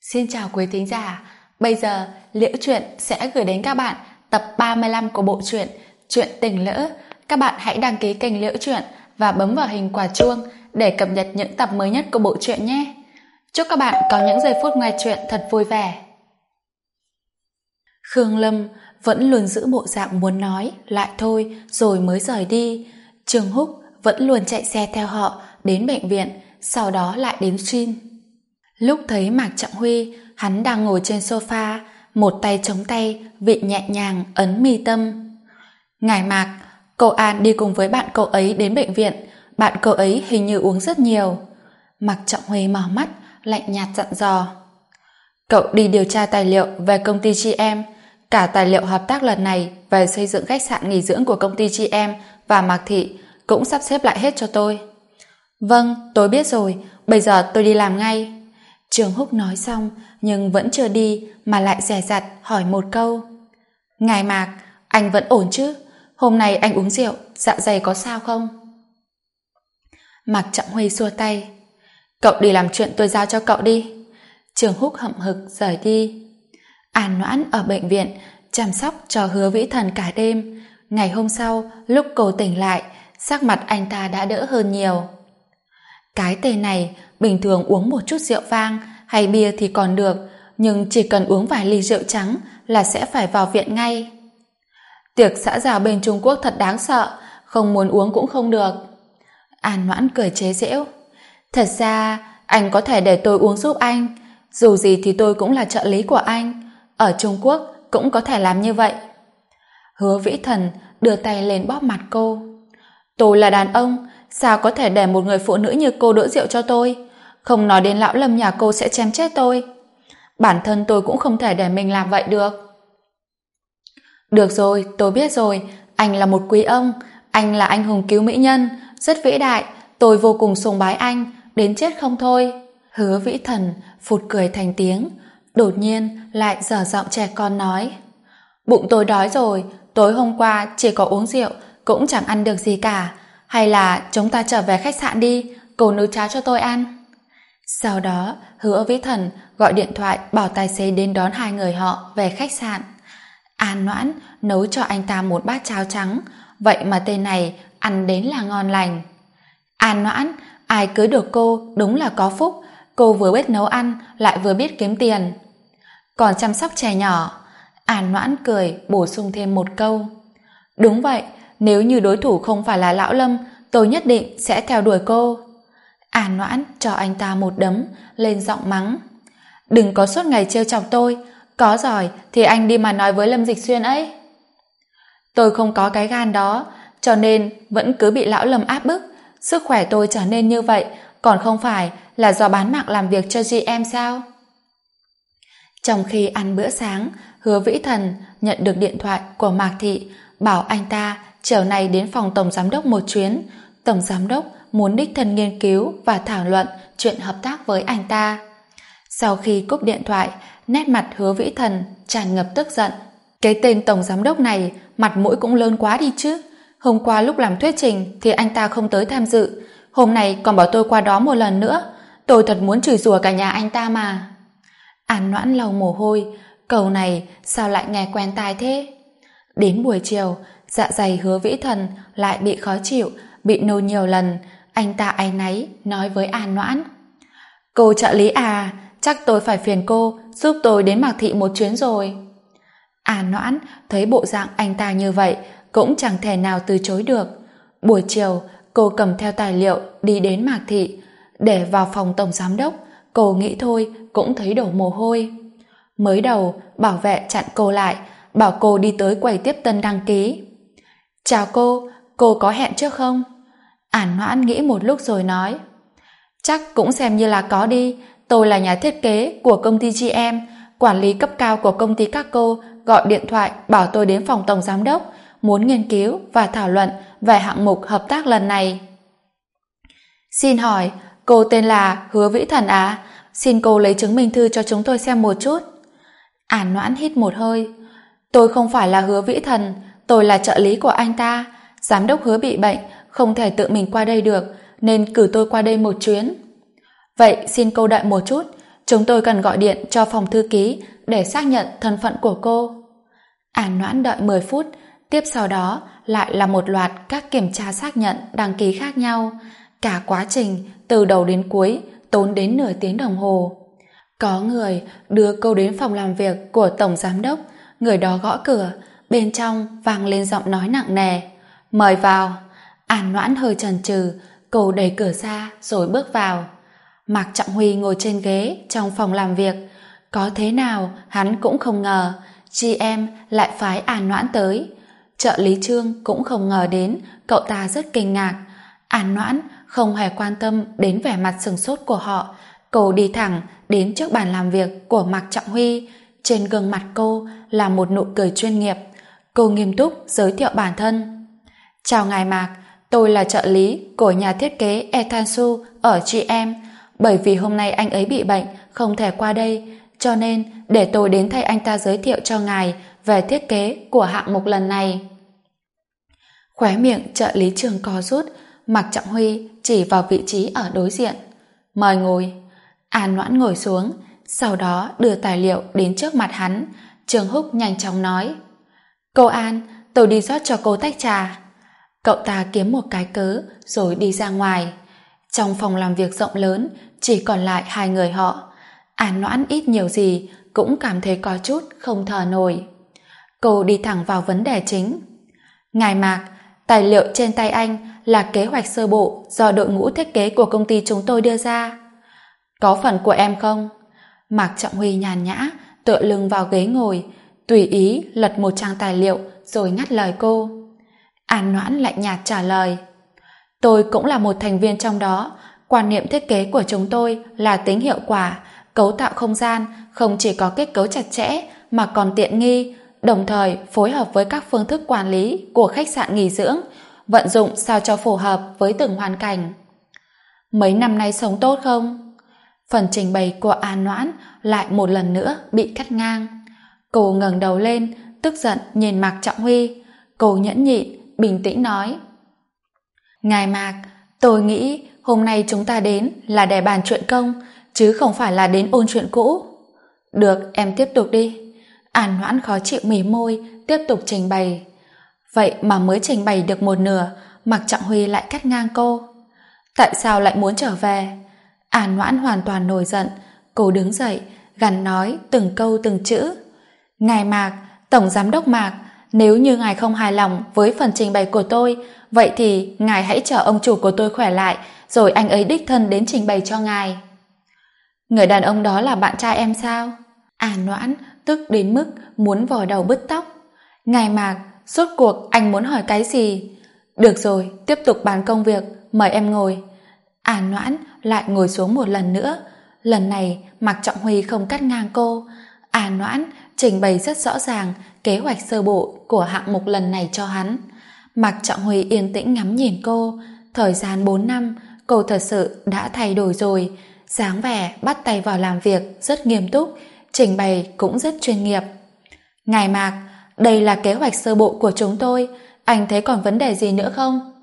Xin chào quý thính giả, bây giờ Liễu Chuyện sẽ gửi đến các bạn tập 35 của bộ truyện Chuyện Tình Lữ. Các bạn hãy đăng ký kênh Liễu Chuyện và bấm vào hình quả chuông để cập nhật những tập mới nhất của bộ truyện nhé. Chúc các bạn có những giây phút nghe chuyện thật vui vẻ. Khương Lâm vẫn luôn giữ bộ dạng muốn nói lại thôi rồi mới rời đi. Trương Húc vẫn luôn chạy xe theo họ đến bệnh viện, sau đó lại đến Shin. Lúc thấy Mạc Trọng Huy, hắn đang ngồi trên sofa, một tay chống tay, vị nhẹ nhàng ấn mi tâm. Ngài Mạc, cậu An đi cùng với bạn cậu ấy đến bệnh viện, bạn cậu ấy hình như uống rất nhiều. Mạc Trọng Huy mở mắt, lạnh nhạt dặn dò. Cậu đi điều tra tài liệu về công ty GM, cả tài liệu hợp tác lần này về xây dựng khách sạn nghỉ dưỡng của công ty GM và Mạc Thị cũng sắp xếp lại hết cho tôi. Vâng, tôi biết rồi, bây giờ tôi đi làm ngay. Trương Húc nói xong nhưng vẫn chưa đi mà lại dè dặt hỏi một câu. Ngài Mạc, anh vẫn ổn chứ? Hôm nay anh uống rượu, dạ dày có sao không? Mạc Trọng Huy xua tay. Cậu đi làm chuyện tôi giao cho cậu đi. Trương Húc hậm hực rời đi. An Noãn ở bệnh viện chăm sóc cho Hứa Vĩ Thần cả đêm. Ngày hôm sau, lúc cô tỉnh lại, sắc mặt anh ta đã đỡ hơn nhiều. Cái tên này bình thường uống một chút rượu vang hay bia thì còn được, nhưng chỉ cần uống vài ly rượu trắng là sẽ phải vào viện ngay. Tiệc xã giao bên Trung Quốc thật đáng sợ, không muốn uống cũng không được. An Noãn cười chế giễu. Thật ra anh có thể để tôi uống giúp anh, dù gì thì tôi cũng là trợ lý của anh, ở Trung Quốc cũng có thể làm như vậy. Hứa Vĩ Thần đưa tay lên bóp mặt cô. Tôi là đàn ông, sao có thể để một người phụ nữ như cô đỡ rượu cho tôi? Không nói đến lão Lâm nhà cô sẽ chém chết tôi. Bản thân tôi cũng không thể để mình làm vậy được. Được rồi, tôi biết rồi, anh là một quý ông, anh là anh hùng cứu mỹ nhân, rất vĩ đại, tôi vô cùng sùng bái anh, đến chết không thôi. Hứa Vĩ Thần phụt cười thành tiếng, đột nhiên lại dở giọng trẻ con nói. Bụng tôi đói rồi, tối hôm qua chỉ có uống rượu, cũng chẳng ăn được gì cả. Hay là chúng ta trở về khách sạn đi, cô nấu cháo cho tôi ăn. Sau đó, Hứa Vĩ Thần gọi điện thoại bảo tài xế đến đón hai người họ về khách sạn. An Noãn nấu cho anh ta một bát cháo trắng, vậy mà tên này ăn đến là ngon lành. An Noãn, ai cưới được cô đúng là có phúc, cô vừa biết nấu ăn lại vừa biết kiếm tiền. Còn chăm sóc trẻ nhỏ. An Noãn cười bổ sung thêm một câu. Đúng vậy, nếu như đối thủ không phải là lão Lâm, tôi nhất định sẽ theo đuổi cô. An Noãn cho anh ta một đấm, lên giọng mắng. Đừng có suốt ngày trêu chọc tôi, có giỏi thì anh đi mà nói với Lâm Dịch Xuyên ấy. Tôi không có cái gan đó, cho nên vẫn cứ bị lão Lâm áp bức. Sức khỏe tôi trở nên như vậy, còn không phải là do bán mạng làm việc cho GM sao? Trong khi ăn bữa sáng, Hứa Vĩ Thần nhận được điện thoại của Mạc Thị, bảo anh ta chiều nay đến phòng tổng giám đốc một chuyến. Tổng giám đốc muốn đích thân nghiên cứu và thảo luận chuyện hợp tác với anh ta. Sau khi cúp điện thoại, nét mặt Hứa Vĩ Thần tràn ngập tức giận. Cái tên tổng giám đốc này mặt mũi cũng lớn quá đi chứ. Hôm qua lúc làm thuyết trình thì anh ta không tới tham dự, hôm nay còn bảo tôi qua đó một lần nữa. Tôi thật muốn chửi rủa cả nhà anh ta mà. An Noãn lau mồ hôi, câu này sao lại nghe quen tai thế? Đến buổi chiều, dạ dày Hứa Vĩ Thần lại bị khó chịu, bị nôn nhiều lần. Anh ta áy náy nói với An Noãn. Cô trợ lý à, chắc tôi phải phiền cô giúp tôi đến Mạc Thị một chuyến rồi. An Noãn thấy bộ dạng anh ta như vậy cũng chẳng thể nào từ chối được. Buổi chiều, cô cầm theo tài liệu đi đến Mạc Thị. Để vào phòng tổng giám đốc, cô nghĩ thôi cũng thấy đổ mồ hôi. Mới đầu, bảo vệ chặn cô lại, bảo cô đi tới quầy tiếp tân đăng ký. Chào cô có hẹn trước không? An Noãn nghĩ một lúc rồi nói. Chắc cũng xem như là có đi, tôi là nhà thiết kế của công ty GM, quản lý cấp cao của công ty các cô gọi điện thoại bảo tôi đến phòng tổng giám đốc, muốn nghiên cứu và thảo luận về hạng mục hợp tác lần này. Xin hỏi, cô tên là Hứa Vĩ Thần à? Xin cô lấy chứng minh thư cho chúng tôi xem một chút. An Noãn hít một hơi. Tôi không phải là Hứa Vĩ Thần, tôi là trợ lý của anh ta. Giám đốc Hứa bị bệnh, không thể tự mình qua đây được, nên cử tôi qua đây một chuyến. Vậy xin cô đợi một chút, chúng tôi cần gọi điện cho phòng thư ký để xác nhận thân phận của cô. An Noãn đợi 10 phút, tiếp sau đó lại là một loạt các kiểm tra xác nhận đăng ký khác nhau. Cả quá trình từ đầu đến cuối tốn đến nửa tiếng đồng hồ. Có người đưa cô đến phòng làm việc của tổng giám đốc, người đó gõ cửa, bên trong vang lên giọng nói nặng nề. Mời vào. An Noãn hơi chần chừ, cô đẩy cửa ra rồi bước vào. Mạc Trọng Huy ngồi trên ghế trong phòng làm việc. Có thế nào hắn cũng không ngờ GM lại phái An Noãn tới. Trợ lý Trương cũng không ngờ đến, cậu ta rất kinh ngạc. An Noãn không hề quan tâm đến vẻ mặt sửng sốt của họ. Cô đi thẳng đến trước bàn làm việc của Mạc Trọng Huy. Trên gương mặt cô là một nụ cười chuyên nghiệp. Cô nghiêm túc giới thiệu bản thân. Chào ngài Mạc, tôi là trợ lý của nhà thiết kế Ethan Su ở GM. Bởi vì hôm nay anh ấy bị bệnh, không thể qua đây, cho nên để tôi đến thay anh ta giới thiệu cho ngài về thiết kế của hạng mục lần này. Khóe miệng trợ lý Trương co rút, Mạc Trọng Huy chỉ vào vị trí ở đối diện. Mời ngồi. An Noãn ngồi xuống, sau đó đưa tài liệu đến trước mặt hắn. Trương Húc nhanh chóng nói. Cô An, tôi đi rót cho cô tách trà. Cậu ta kiếm một cái cớ rồi đi ra ngoài. Trong phòng làm việc rộng lớn chỉ còn lại hai người họ. An Noãn ít nhiều gì cũng cảm thấy có chút không thở nổi. Cô đi thẳng vào vấn đề chính. Ngài Mạc, tài liệu trên tay anh là kế hoạch sơ bộ do đội ngũ thiết kế của công ty chúng tôi đưa ra. Có phần của em không? Mạc Trọng Huy nhàn nhã tựa lưng vào ghế ngồi, tùy ý lật một trang tài liệu rồi ngắt lời cô. An Noãn lạnh nhạt trả lời. Tôi cũng là một thành viên trong đó. Quan niệm thiết kế của chúng tôi là tính hiệu quả, cấu tạo không gian không chỉ có kết cấu chặt chẽ mà còn tiện nghi, đồng thời phối hợp với các phương thức quản lý của khách sạn nghỉ dưỡng, vận dụng sao cho phù hợp với từng hoàn cảnh. Mấy năm nay sống tốt không? Phần trình bày của An Noãn lại một lần nữa bị cắt ngang. Cô ngẩng đầu lên, tức giận nhìn Mạc Trọng Huy. Cô nhẫn nhịn, bình tĩnh nói. Ngài Mạc, tôi nghĩ hôm nay chúng ta đến là để bàn chuyện công, chứ không phải là đến ôn chuyện cũ. Được, em tiếp tục đi. An Noãn khó chịu mím môi, tiếp tục trình bày. Vậy mà mới trình bày được một nửa, Mạc Trọng Huy lại cắt ngang cô. Tại sao lại muốn trở về? An Noãn hoàn toàn nổi giận. Cô đứng dậy, gằn nói từng câu từng chữ. Ngài Mạc, Tổng Giám đốc Mạc, nếu như ngài không hài lòng với phần trình bày của tôi, vậy thì ngài hãy chờ ông chủ của tôi khỏe lại, rồi anh ấy đích thân đến trình bày cho ngài. Người đàn ông đó là bạn trai em sao? An Noãn tức đến mức muốn vò đầu bứt tóc. Ngài Mạc, rốt cuộc anh muốn hỏi cái gì? Được rồi, tiếp tục bàn công việc, mời em ngồi. An Noãn lại ngồi xuống một lần nữa. Lần này Mạc Trọng Huy không cắt ngang cô. An Noãn trình bày rất rõ ràng kế hoạch sơ bộ của hạng mục lần này cho hắn. Mạc Trọng Huy yên tĩnh ngắm nhìn cô. Thời gian 4 năm, cô thật sự đã thay đổi rồi. Dáng vẻ bắt tay vào làm việc rất nghiêm túc, trình bày cũng rất chuyên nghiệp. Ngài Mạc, đây là kế hoạch sơ bộ của chúng tôi, anh thấy còn vấn đề gì nữa không?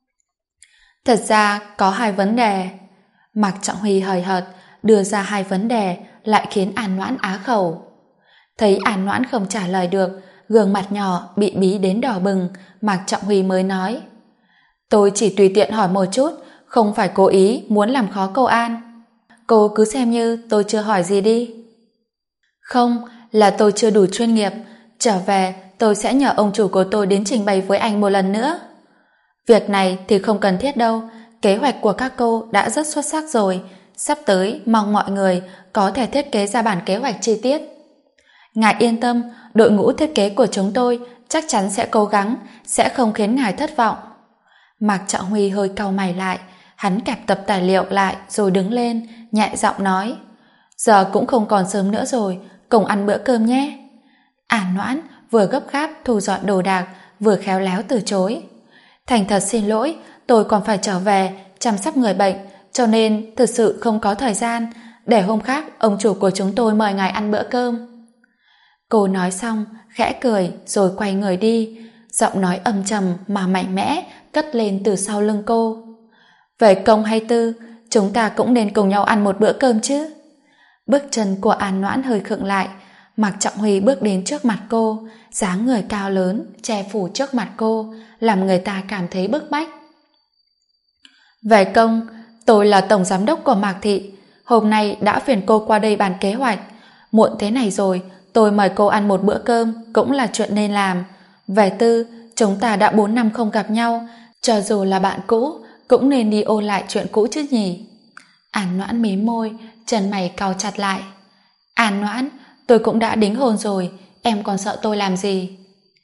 Thật ra có 2 vấn đề. Mạc Trọng Huy hời hợt đưa ra 2 vấn đề lại khiến An Noãn á khẩu. Thấy An Noãn không trả lời được, gương mặt nhỏ bị bí đến đỏ bừng, Mạc Trọng Huy mới nói. Tôi chỉ tùy tiện hỏi một chút, không phải cố ý muốn làm khó cô An. Cô cứ xem như tôi chưa hỏi gì đi. Không, là tôi chưa đủ chuyên nghiệp. Trở về tôi sẽ nhờ ông chủ của tôi đến trình bày với anh một lần nữa. Việc này thì không cần thiết đâu. Kế hoạch của các cô đã rất xuất sắc rồi. Sắp tới mong mọi người có thể thiết kế ra bản kế hoạch chi tiết. Ngài yên tâm, đội ngũ thiết kế của chúng tôi chắc chắn sẽ cố gắng, sẽ không khiến ngài thất vọng. Mạc Trọng Huy hơi cau mày lại, hắn kẹp tập tài liệu lại rồi đứng lên, nhẹ giọng nói. Giờ cũng không còn sớm nữa rồi, cùng ăn bữa cơm nhé. An Noãn vừa gấp gáp thu dọn đồ đạc, vừa khéo léo từ chối. Thành thật xin lỗi, tôi còn phải trở về chăm sóc người bệnh, cho nên thực sự không có thời gian. Để hôm khác ông chủ của chúng tôi mời ngài ăn bữa cơm. Cô nói xong, khẽ cười rồi quay người đi. Giọng nói âm trầm mà mạnh mẽ cất lên từ sau lưng cô. Về công hay tư, chúng ta cũng nên cùng nhau ăn một bữa cơm chứ. Bước chân của An Noãn hơi khựng lại. Mạc Trọng Huy bước đến trước mặt cô, dáng người cao lớn che phủ trước mặt cô, làm người ta cảm thấy bức bách. Về công, tôi là tổng giám đốc của Mạc Thị, hôm nay đã phiền cô qua đây bàn kế hoạch. Muộn thế này rồi, tôi mời cô ăn một bữa cơm cũng là chuyện nên làm. Về tư, chúng ta đã 4 năm không gặp nhau, cho dù là bạn cũ cũng nên đi ôn lại chuyện cũ chứ nhỉ. An Noãn mím môi, chân mày cau chặt lại. An Noãn, tôi cũng đã đính hôn rồi, em còn sợ tôi làm gì?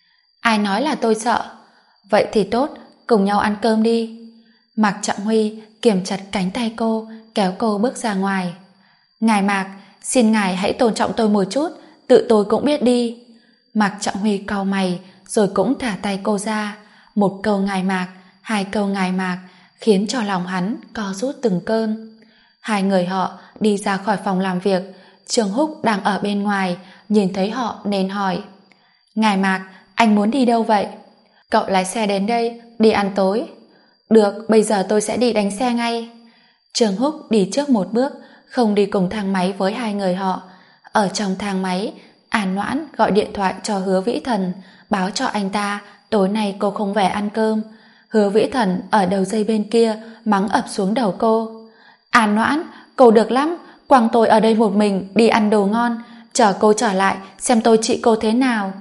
Ai nói là tôi sợ? Vậy thì tốt, cùng nhau ăn cơm đi. Mạc Trọng Huy kiềm chặt cánh tay cô, kéo cô bước ra ngoài. Ngài Mạc, xin ngài hãy tôn trọng tôi một chút, tự tôi cũng biết đi. Mạc Trọng Huy cau mày, rồi cũng thả tay cô ra. Một câu ngài Mạc, 2 câu ngài Mạc, khiến cho lòng hắn co rút từng cơn. Hai người họ đi ra khỏi phòng làm việc. Trương Húc đang ở bên ngoài, nhìn thấy họ nên hỏi. Ngài Mạc, anh muốn đi đâu vậy? Cậu lái xe đến đây, đi ăn tối. Được, bây giờ tôi sẽ đi đánh xe ngay. Trương Húc đi trước một bước, không đi cùng thang máy với hai người họ. Ở trong thang máy, An Noãn gọi điện thoại cho Hứa Vĩ Thần, báo cho anh ta tối nay cô không về ăn cơm. Hứa Vĩ Thần ở đầu dây bên kia mắng ập xuống đầu cô. An Noãn, cô được lắm, quăng tôi ở đây một mình đi ăn đồ ngon, chờ cô trở lại xem tôi trị cô thế nào.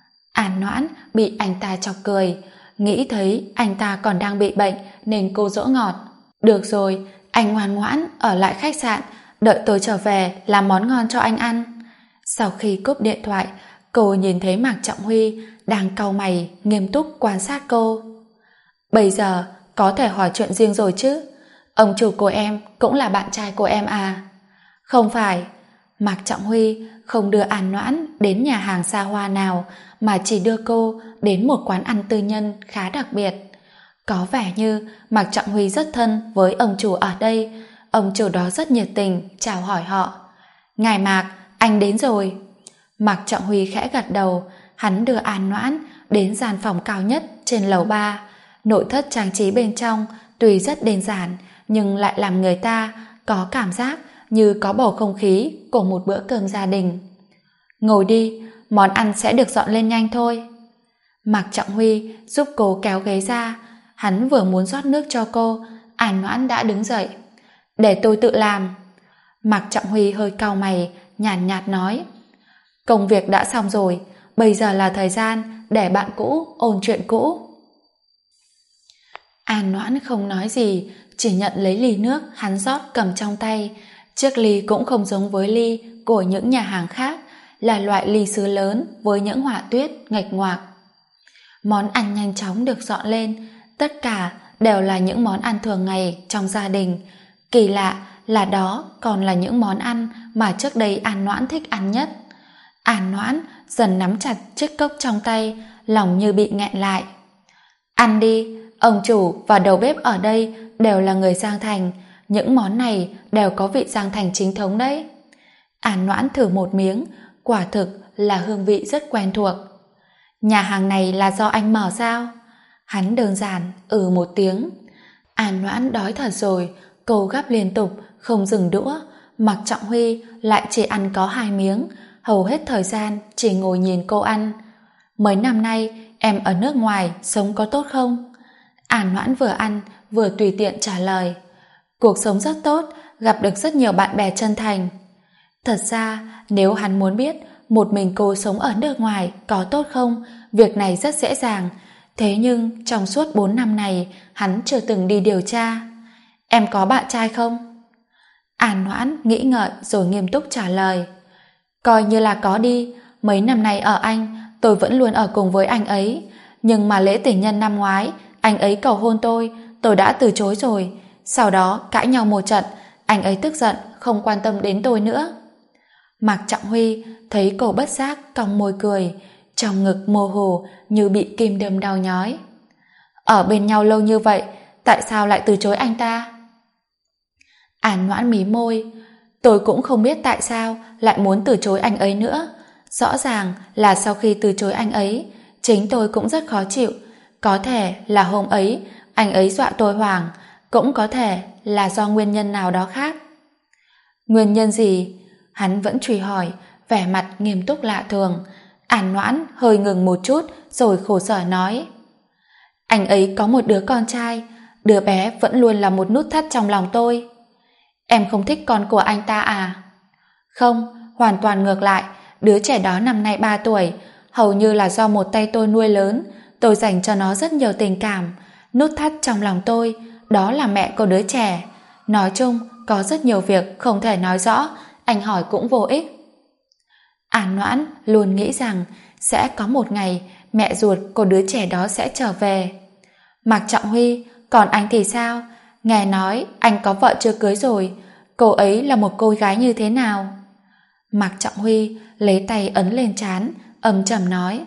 An Noãn bị anh ta chọc cười, nghĩ thấy anh ta còn đang bị bệnh nên cô dỗ ngọt. Được rồi, anh ngoan ngoãn ở lại khách sạn, đợi tôi trở về làm món ngon cho anh ăn. Sau khi cúp điện thoại, cô nhìn thấy Mạc Trọng Huy đang cau mày nghiêm túc quan sát cô. Bây giờ có thể hỏi chuyện riêng rồi chứ? Ông chủ của em cũng là bạn trai của em à? Không phải. Mạc Trọng Huy không đưa An Noãn đến nhà hàng xa hoa nào, mà chỉ đưa cô đến một quán ăn tư nhân khá đặc biệt. Có vẻ như Mạc Trọng Huy rất thân với ông chủ ở đây. Ông chủ đó rất nhiệt tình chào hỏi họ. Ngài Mạc, anh đến rồi. Mạc Trọng Huy khẽ gật đầu. Hắn đưa An Noãn đến gian phòng cao nhất trên lầu 3. Nội thất trang trí bên trong tuy rất đơn giản, nhưng lại làm người ta có cảm giác như có bầu không khí của một bữa cơm gia đình. Ngồi đi, món ăn sẽ được dọn lên nhanh thôi. Mạc Trọng Huy giúp cô kéo ghế ra. Hắn vừa muốn rót nước cho cô, An Noãn đã đứng dậy. Để tôi tự làm. Mạc Trọng Huy hơi cau mày, nhàn nhạt nói. Công việc đã xong rồi, bây giờ là thời gian để bạn cũ ôn chuyện cũ. An Noãn không nói gì, chỉ nhận lấy ly nước hắn rót cầm trong tay. Chiếc ly cũng không giống với ly của những nhà hàng khác, là loại ly sứ lớn với những họa tuyết nghệch ngoạc. Món ăn nhanh chóng được dọn lên, tất cả đều là những món ăn thường ngày trong gia đình. Kỳ lạ là đó còn là những món ăn mà trước đây An Noãn thích ăn nhất. An Noãn dần nắm chặt chiếc cốc trong tay, lòng như bị nghẹn lại. Ăn đi, ông chủ và đầu bếp ở đây đều là người Giang Thành, những món này đều có vị Giang Thành chính thống đấy. An Noãn thử một miếng, quả thực là hương vị rất quen thuộc. Nhà hàng này là do anh mở sao? Hắn đơn giản một tiếng. An Noãn đói thật rồi, cô gắp liên tục không dừng đũa. Mạc Trọng Huy lại chỉ ăn có 2 miếng, hầu hết thời gian chỉ ngồi nhìn cô ăn. Mấy năm nay em ở nước ngoài sống có tốt không? An Noãn vừa ăn vừa tùy tiện trả lời. Cuộc sống rất tốt, gặp được rất nhiều bạn bè chân thành. Thật ra nếu hắn muốn biết một mình cô sống ở nước ngoài có tốt không, việc này rất dễ dàng. Thế nhưng trong suốt 4 năm này hắn chưa từng đi điều tra. Em có bạn trai không? An Noãn nghĩ ngợi rồi nghiêm túc trả lời. Coi như là có đi, mấy năm nay ở Anh tôi vẫn luôn ở cùng với anh ấy. Nhưng mà lễ tình nhân năm ngoái anh ấy cầu hôn tôi đã từ chối rồi. Sau đó cãi nhau một trận, anh ấy tức giận không quan tâm đến tôi nữa. Mạc Trọng Huy thấy cô bất giác cong môi cười, trong ngực mơ hồ như bị kim đâm đau nhói. Ở bên nhau lâu như vậy, tại sao lại từ chối anh ta? An Noãn mí môi. Tôi cũng không biết tại sao lại muốn từ chối anh ấy nữa. Rõ ràng là sau khi từ chối anh ấy, chính tôi cũng rất khó chịu. Có thể là hôm ấy anh ấy dọa tôi hoảng, cũng có thể là do nguyên nhân nào đó khác. Nguyên nhân gì? Hắn vẫn truy hỏi, vẻ mặt nghiêm túc lạ thường. An Noãn hơi ngừng một chút rồi khổ sở nói: anh ấy có một đứa con trai, đứa bé vẫn luôn là một nút thắt trong lòng tôi. Em không thích con của anh ta à? Không, hoàn toàn ngược lại, đứa trẻ đó năm nay 3 tuổi, hầu như là do một tay tôi nuôi lớn, tôi dành cho nó rất nhiều tình cảm. Nút thắt trong lòng tôi, đó là mẹ của đứa trẻ. Nói chung, có rất nhiều việc không thể nói rõ, anh hỏi cũng vô ích. An Noãn luôn nghĩ rằng sẽ có một ngày mẹ ruột của đứa trẻ đó sẽ trở về. Mạc Trọng Huy, còn anh thì sao? Nghe nói anh có vợ chưa cưới rồi, cô ấy là một cô gái như thế nào? Mạc Trọng Huy lấy tay ấn lên trán, âm trầm nói: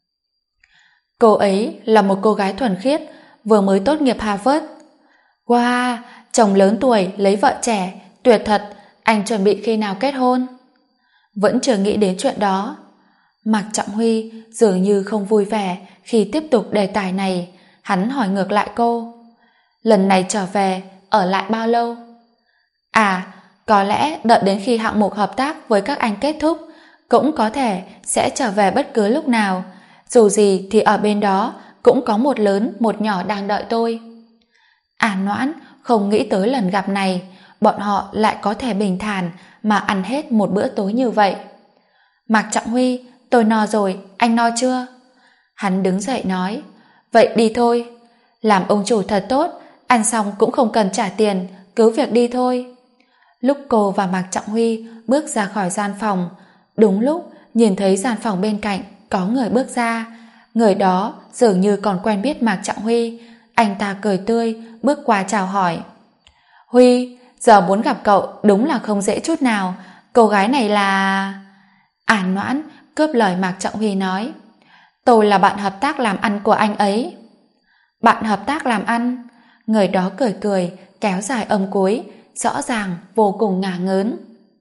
cô ấy là một cô gái thuần khiết, vừa mới tốt nghiệp Harvard. Wow, chồng lớn tuổi lấy vợ trẻ, tuyệt thật. Anh chuẩn bị khi nào kết hôn? Vẫn chưa nghĩ đến chuyện đó. Mạc Trọng Huy dường như không vui vẻ khi tiếp tục đề tài này. Hắn hỏi ngược lại cô: lần này trở về ở lại bao lâu? À, có lẽ đợi đến khi hạng mục hợp tác với các anh kết thúc, cũng có thể sẽ trở về bất cứ lúc nào. Dù gì thì ở bên đó cũng có một lớn một nhỏ đang đợi tôi. An Noãn không nghĩ tới lần gặp này bọn họ lại có thể bình thản mà ăn hết một bữa tối như vậy. Mạc Trọng Huy, tôi no rồi, anh no chưa? Hắn đứng dậy nói: vậy đi thôi. Làm ông chủ thật tốt, ăn xong cũng không cần trả tiền, cứ việc đi thôi. Lúc cô và Mạc Trọng Huy bước ra khỏi gian phòng, đúng lúc nhìn thấy gian phòng bên cạnh có người bước ra. Người đó dường như còn quen biết Mạc Trọng Huy. Anh ta cười tươi bước qua chào hỏi: Huy, giờ muốn gặp cậu đúng là không dễ chút nào. Cô gái này là... An Noãn cướp lời Mạc Trọng Huy nói: tôi là bạn hợp tác làm ăn của anh ấy. Bạn hợp tác làm ăn? Người đó cười cười kéo dài âm cuối, rõ ràng vô cùng ngả ngớn.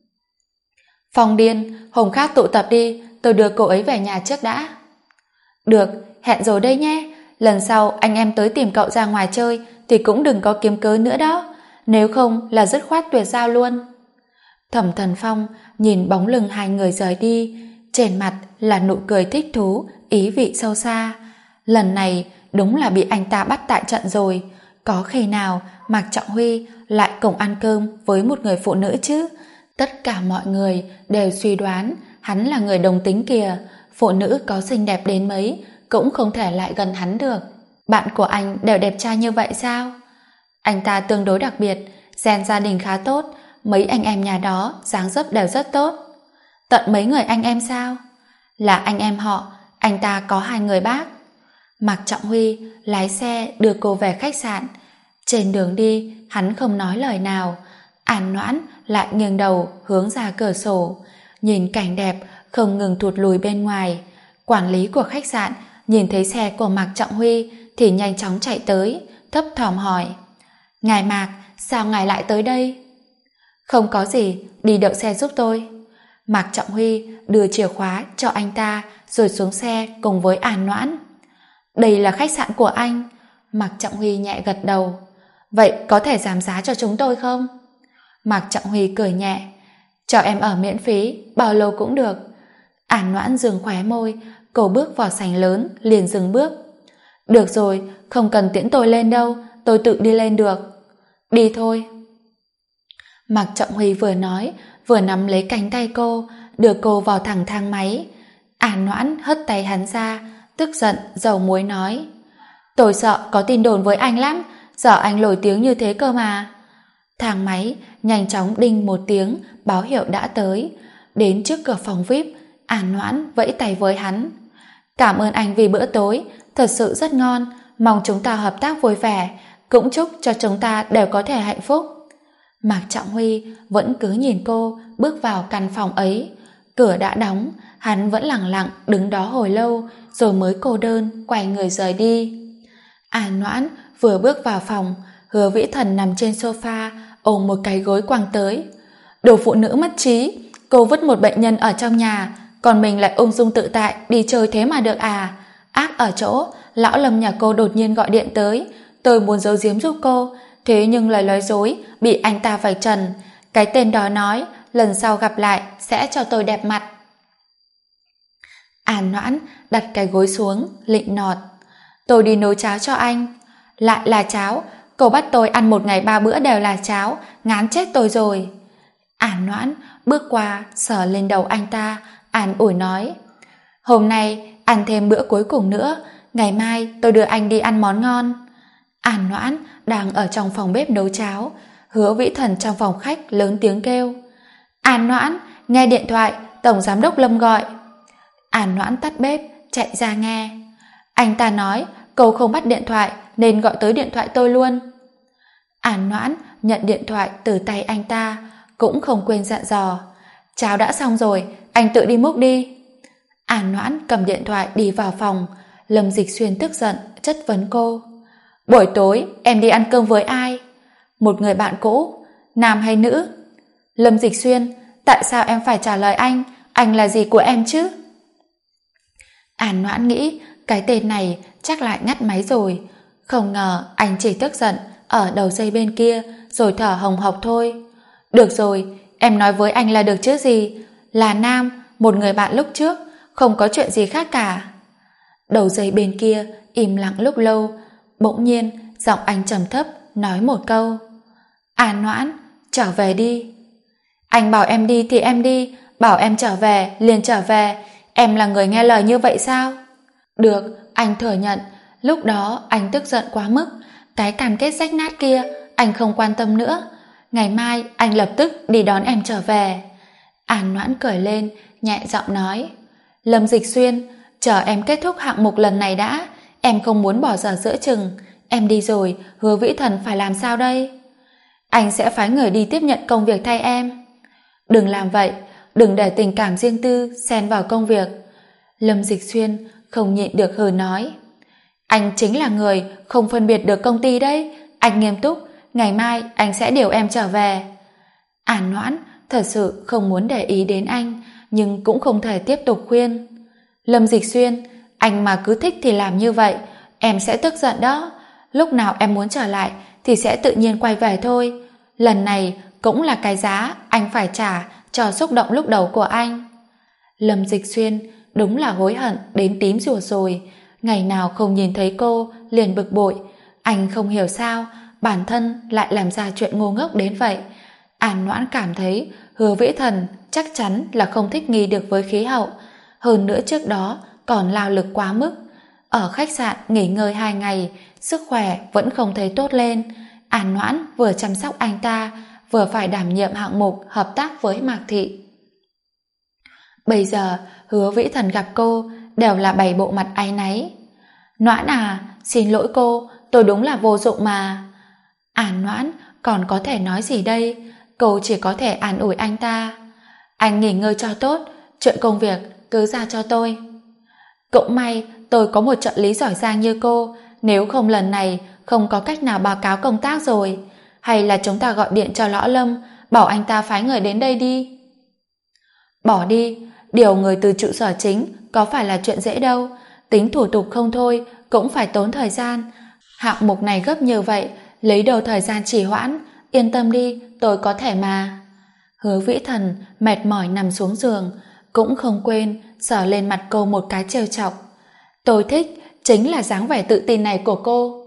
Phong Điên, hôm khác tụ tập đi, tôi đưa cô ấy về nhà trước đã. Được, hẹn rồi đây nhé. Lần sau anh em tới tìm cậu ra ngoài chơi thì cũng đừng có kiếm cớ nữa đó, nếu không là dứt khoát tuyệt giao luôn. Thẩm Thần Phong nhìn bóng lưng hai người rời đi, trên mặt là nụ cười thích thú, ý vị sâu xa. Lần này đúng là bị anh ta bắt tại trận rồi. Có khi nào Mạc Trọng Huy lại cùng ăn cơm với một người phụ nữ chứ? Tất cả mọi người đều suy đoán hắn là người đồng tính kìa. Phụ nữ có xinh đẹp đến mấy cũng không thể lại gần hắn được. Bạn của anh đều đẹp trai như vậy sao? Anh ta tương đối đặc biệt, gen gia đình khá tốt, mấy anh em nhà đó dáng dấp đều rất tốt. Tận mấy người anh em sao? Là anh em họ, anh ta có 2 người bác. Mạc Trọng Huy lái xe đưa cô về khách sạn. Trên đường đi hắn không nói lời nào. An Noãn lại nghiêng đầu hướng ra cửa sổ, nhìn cảnh đẹp không ngừng thụt lùi bên ngoài. Quản lý của khách sạn nhìn thấy xe của Mạc Trọng Huy thì nhanh chóng chạy tới, thấp thỏm hỏi: ngài Mạc, sao ngài lại tới đây? Không có gì, đi đậu xe giúp tôi. Mạc Trọng Huy đưa chìa khóa cho anh ta rồi xuống xe cùng với An Noãn. Đây là khách sạn của anh. Mạc Trọng Huy nhẹ gật đầu. Vậy có thể giảm giá cho chúng tôi không? Mạc Trọng Huy cười nhẹ: cho em ở miễn phí, bao lâu cũng được. An Noãn dừng khóe môi, cô bước vào sảnh lớn liền dừng bước. Được rồi, không cần tiễn tôi lên đâu, tôi tự đi lên được. Đi thôi. Mạc Trọng Huy vừa nói vừa nắm lấy cánh tay cô, đưa cô vào thẳng thang máy. An Noãn hất tay hắn ra, tức giận dầu muối nói: tôi sợ có tin đồn với anh lắm, giờ anh nổi tiếng như thế cơ mà. Thang máy nhanh chóng đinh một tiếng báo hiệu đã tới. Đến trước cửa phòng VIP, An Noãn vẫy tay với hắn: cảm ơn anh vì bữa tối thật sự rất ngon, mong chúng ta hợp tác vui vẻ, cũng chúc cho chúng ta đều có thể hạnh phúc. Mạc Trọng Huy vẫn cứ nhìn cô bước vào căn phòng ấy. Cửa đã đóng, hắn vẫn lặng lặng đứng đó hồi lâu rồi mới cô đơn quay người rời đi. An Noãn vừa bước vào phòng, Hứa Vĩ Thần nằm trên sofa ôm một cái gối quàng tới. Đồ phụ nữ mất trí, cô vứt một bệnh nhân ở trong nhà, còn mình lại ung dung tự tại đi chơi thế mà được à? Ác ở chỗ lão Lâm nhà cô đột nhiên gọi điện tới, tôi muốn giấu giếm giúp cô, thế nhưng lời nói dối bị anh ta vạch trần. Cái tên đó nói lần sau gặp lại sẽ cho tôi đẹp mặt. An Noãn đặt cái gối xuống, lịnh nọt. Tôi đi nấu cháo cho anh. Lại là cháo, cô bắt tôi ăn một ngày 3 bữa đều là cháo, ngán chết tôi rồi. An Noãn bước qua sờ lên đầu anh ta, an ủi nói: Hôm nay ăn thêm bữa cuối cùng nữa, ngày mai tôi đưa anh đi ăn món ngon. An Noãn đang ở trong phòng bếp nấu cháo, Hứa Vĩ Thần trong phòng khách lớn tiếng kêu: An Noãn, nghe điện thoại, Tổng Giám đốc Lâm gọi. An Noãn tắt bếp, chạy ra nghe. Anh ta nói cô không bắt điện thoại nên gọi tới điện thoại tôi luôn. An Noãn nhận điện thoại từ tay anh ta, cũng không quên dặn dò: Cháo đã xong rồi, anh tự đi múc đi. An Noãn cầm điện thoại đi vào phòng. Lâm Dịch Xuyên tức giận chất vấn cô: Buổi tối em đi ăn cơm với ai? Một người bạn cũ. Nam hay nữ? Lâm Dịch Xuyên, tại sao em phải trả lời anh là gì của em chứ? An Noãn nghĩ cái tên này chắc lại ngắt máy rồi. Không ngờ anh chỉ tức giận ở đầu dây bên kia rồi thở hồng hộc thôi. Được rồi, em nói với anh là được chứ gì. Là nam, một người bạn lúc trước, không có chuyện gì khác cả. Đầu dây bên kia im lặng lúc lâu, bỗng nhiên giọng anh trầm thấp nói một câu: An Noãn, trở về đi. Anh bảo em đi thì em đi, bảo em trở về liền trở về. Em là người nghe lời như vậy sao? Được, anh thừa nhận lúc đó anh tức giận quá mức. Cái cam kết rách nát kia anh không quan tâm nữa. Ngày mai anh lập tức đi đón em trở về. An Noãn cười lên, nhẹ giọng nói: Lâm Dịch Xuyên, chờ em kết thúc hạng mục lần này đã. Em không muốn bỏ dở giữa chừng. Em đi rồi, Hứa Vĩ Thần phải làm sao đây? Anh sẽ phái người đi tiếp nhận công việc thay em. Đừng làm vậy, đừng để tình cảm riêng tư xen vào công việc. Lâm Dịch Xuyên không nhịn được hừ nói: Anh chính là người không phân biệt được công ty đấy. Anh nghiêm túc, ngày mai anh sẽ điều em trở về. An Noãn thật sự không muốn để ý đến anh, nhưng cũng không thể tiếp tục khuyên. Lâm Dịch Xuyên, anh mà cứ thích thì làm như vậy, em sẽ tức giận đó. Lúc nào em muốn trở lại thì sẽ tự nhiên quay về thôi. Lần này cũng là cái giá anh phải trả cho xúc động lúc đầu của anh. Lâm Dịch Xuyên đúng là hối hận đến tím ruột rồi. Ngày nào không nhìn thấy cô liền bực bội. Anh không hiểu sao bản thân lại làm ra chuyện ngu ngốc đến vậy. An Noãn cảm thấy Hứa Vĩ Thần chắc chắn là không thích nghi được với khí hậu. Hơn nữa trước đó còn lao lực quá mức. Ở khách sạn nghỉ ngơi 2 ngày, sức khỏe vẫn không thấy tốt lên. An Noãn vừa chăm sóc anh ta, vừa phải đảm nhiệm hạng mục hợp tác với Mạc Thị. Bây giờ Hứa Vĩ Thần gặp cô đều là bày bộ mặt áy náy. Noãn à, xin lỗi cô, tôi đúng là vô dụng mà. An Noãn còn có thể nói gì đây? Cô chỉ có thể an ủi anh ta. Anh nghỉ ngơi cho tốt, chuyện công việc cứ ra cho tôi. Cũng may tôi có một trợ lý giỏi giang như cô, nếu không lần này không có cách nào báo cáo công tác rồi. Hay là chúng ta gọi điện cho Lõ Lâm, bảo anh ta phái người đến đây đi. Bỏ đi, điều người từ trụ sở chính có phải là chuyện dễ đâu. Tính thủ tục không thôi cũng phải tốn thời gian. Hạng mục này gấp như vậy, lấy đâu thời gian trì hoãn. Yên tâm đi, tôi có thể mà. Hứa Vĩ Thần mệt mỏi nằm xuống giường, cũng không quên sờ lên mặt cô một cái trêu chọc. Tôi thích chính là dáng vẻ tự tin này của cô.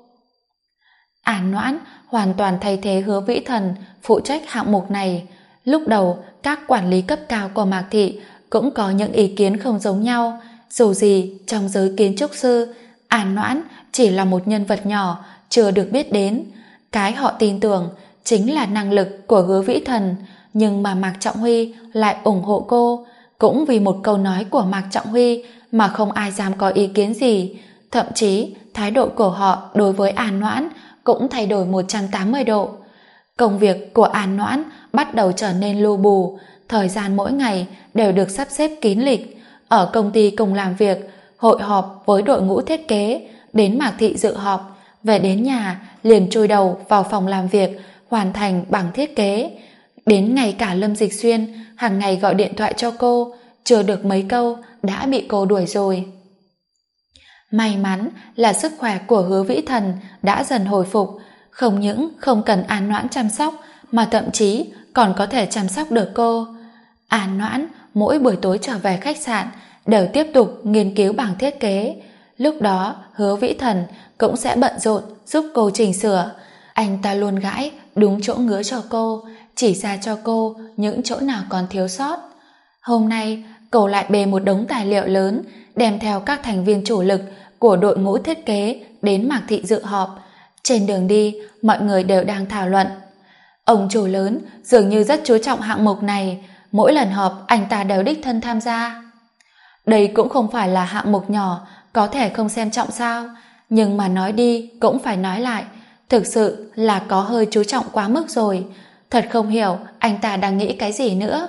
An Noãn hoàn toàn thay thế Hứa Vĩ Thần phụ trách hạng mục này. Lúc đầu các quản lý cấp cao của Mạc Thị cũng có những ý kiến không giống nhau. Dù gì trong giới kiến trúc sư, An Noãn chỉ là một nhân vật nhỏ chưa được biết đến. Cái họ tin tưởng chính là năng lực của Hứa Vĩ Thần, nhưng mà Mạc Trọng Huy lại ủng hộ cô. Cũng vì một câu nói của Mạc Trọng Huy mà không ai dám có ý kiến gì. Thậm chí thái độ của họ đối với An Noãn cũng thay đổi 180 độ. Công việc của An Noãn bắt đầu trở nên lu bù, thời gian mỗi ngày đều được sắp xếp kín lịch. Ở công ty cùng làm việc, hội họp với đội ngũ thiết kế, đến Mạc Thị dự họp, về đến nhà liền chui đầu vào phòng làm việc, hoàn thành bằng thiết kế. Đến ngay cả Lâm Dịch Xuyên hàng ngày gọi điện thoại cho cô, chưa được mấy câu đã bị cô đuổi rồi. May mắn là sức khỏe của Hứa Vĩ Thần đã dần hồi phục, không những không cần An Noãn chăm sóc mà thậm chí còn có thể chăm sóc được cô. An Noãn mỗi buổi tối trở về khách sạn đều tiếp tục nghiên cứu bảng thiết kế. Lúc đó Hứa Vĩ Thần cũng sẽ bận rộn giúp cô chỉnh sửa. Anh ta luôn gãi đúng chỗ ngứa cho cô, chỉ ra cho cô những chỗ nào còn thiếu sót. Hôm nay cậu lại bê một đống tài liệu lớn, đem theo các thành viên chủ lực của đội ngũ thiết kế đến Mạc Thị dự họp. Trên đường đi, mọi người đều đang thảo luận. Ông chủ lớn dường như rất chú trọng hạng mục này, mỗi lần họp anh ta đều đích thân tham gia. Đây cũng không phải là hạng mục nhỏ, có thể không xem trọng sao? Nhưng mà nói đi cũng phải nói lại, thực sự là có hơi chú trọng quá mức rồi. Thật không hiểu anh ta đang nghĩ cái gì nữa.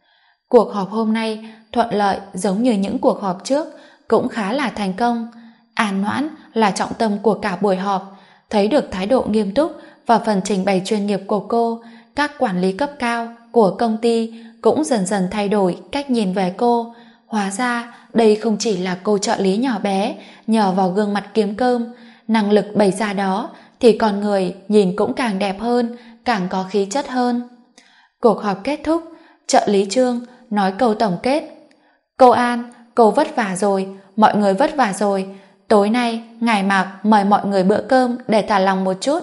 Cuộc họp hôm nay thuận lợi giống như những cuộc họp trước, cũng khá là thành công. An Noãn là trọng tâm của cả buổi họp. Thấy được thái độ nghiêm túc và phần trình bày chuyên nghiệp của cô, các quản lý cấp cao của công ty cũng dần dần thay đổi cách nhìn về cô. Hóa ra đây không chỉ là cô trợ lý nhỏ bé nhờ vào gương mặt kiếm cơm, năng lực bày ra đó thì con người nhìn cũng càng đẹp hơn, càng có khí chất hơn. Cuộc họp kết thúc, trợ lý Trương nói câu tổng kết. Cô An, cô vất vả rồi, mọi người vất vả rồi. Tối nay ngài Mạc mời mọi người bữa cơm để thả lòng một chút.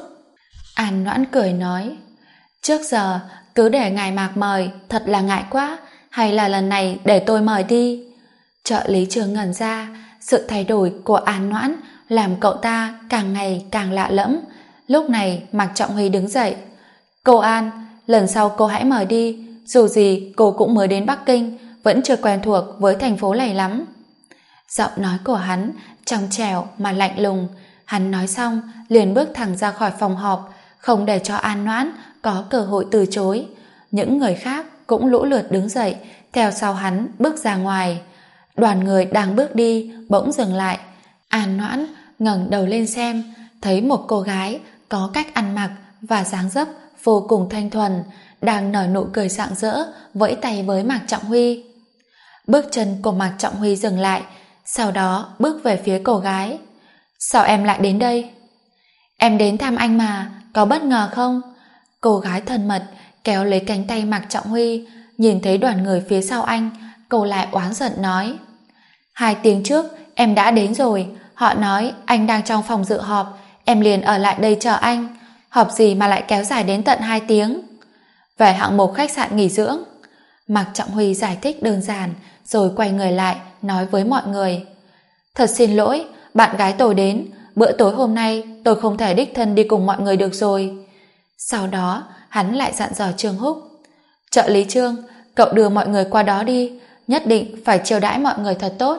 An Noãn cười nói, trước giờ cứ để ngài Mạc mời thật là ngại quá, hay là lần này để tôi mời đi. Trợ lý Trương ngẩn ra, sự thay đổi của An Noãn làm cậu ta càng ngày càng lạ lẫm. Lúc này Mạc Trọng Huy đứng dậy. Cô An, lần sau cô hãy mời đi, dù gì cô cũng mới đến Bắc Kinh, vẫn chưa quen thuộc với thành phố này lắm. Giọng nói của hắn trong trẻo mà lạnh lùng. Hắn nói xong liền bước thẳng ra khỏi phòng họp, không để cho An Noãn có cơ hội từ chối. Những người khác cũng lũ lượt đứng dậy theo sau hắn bước ra ngoài. Đoàn người đang bước đi bỗng dừng lại. An Noãn ngẩng đầu lên xem, thấy một cô gái có cách ăn mặc và dáng dấp vô cùng thanh thuần đang nở nụ cười rạng rỡ vẫy tay với Mạc Trọng Huy. Bước chân của Mạc Trọng Huy dừng lại, sau đó bước về phía cô gái. Sao em lại đến đây? Em đến thăm anh mà, có bất ngờ không? Cô gái thân mật kéo lấy cánh tay Mạc Trọng Huy. Nhìn thấy đoàn người phía sau anh, cô lại oán giận nói, 2 tiếng trước em đã đến rồi, họ nói anh đang trong phòng dự họp, em liền ở lại đây chờ anh. Họp gì mà lại kéo dài đến tận 2 tiếng? Về hạng mục khách sạn nghỉ dưỡng. Mạc Trọng Huy giải thích đơn giản rồi quay người lại nói với mọi người, thật xin lỗi, bạn gái tôi đến, bữa tối hôm nay tôi không thể đích thân đi cùng mọi người được rồi. Sau đó hắn lại dặn dò Trương Húc, trợ lý Trương, cậu đưa mọi người qua đó đi, nhất định phải chiêu đãi mọi người thật tốt.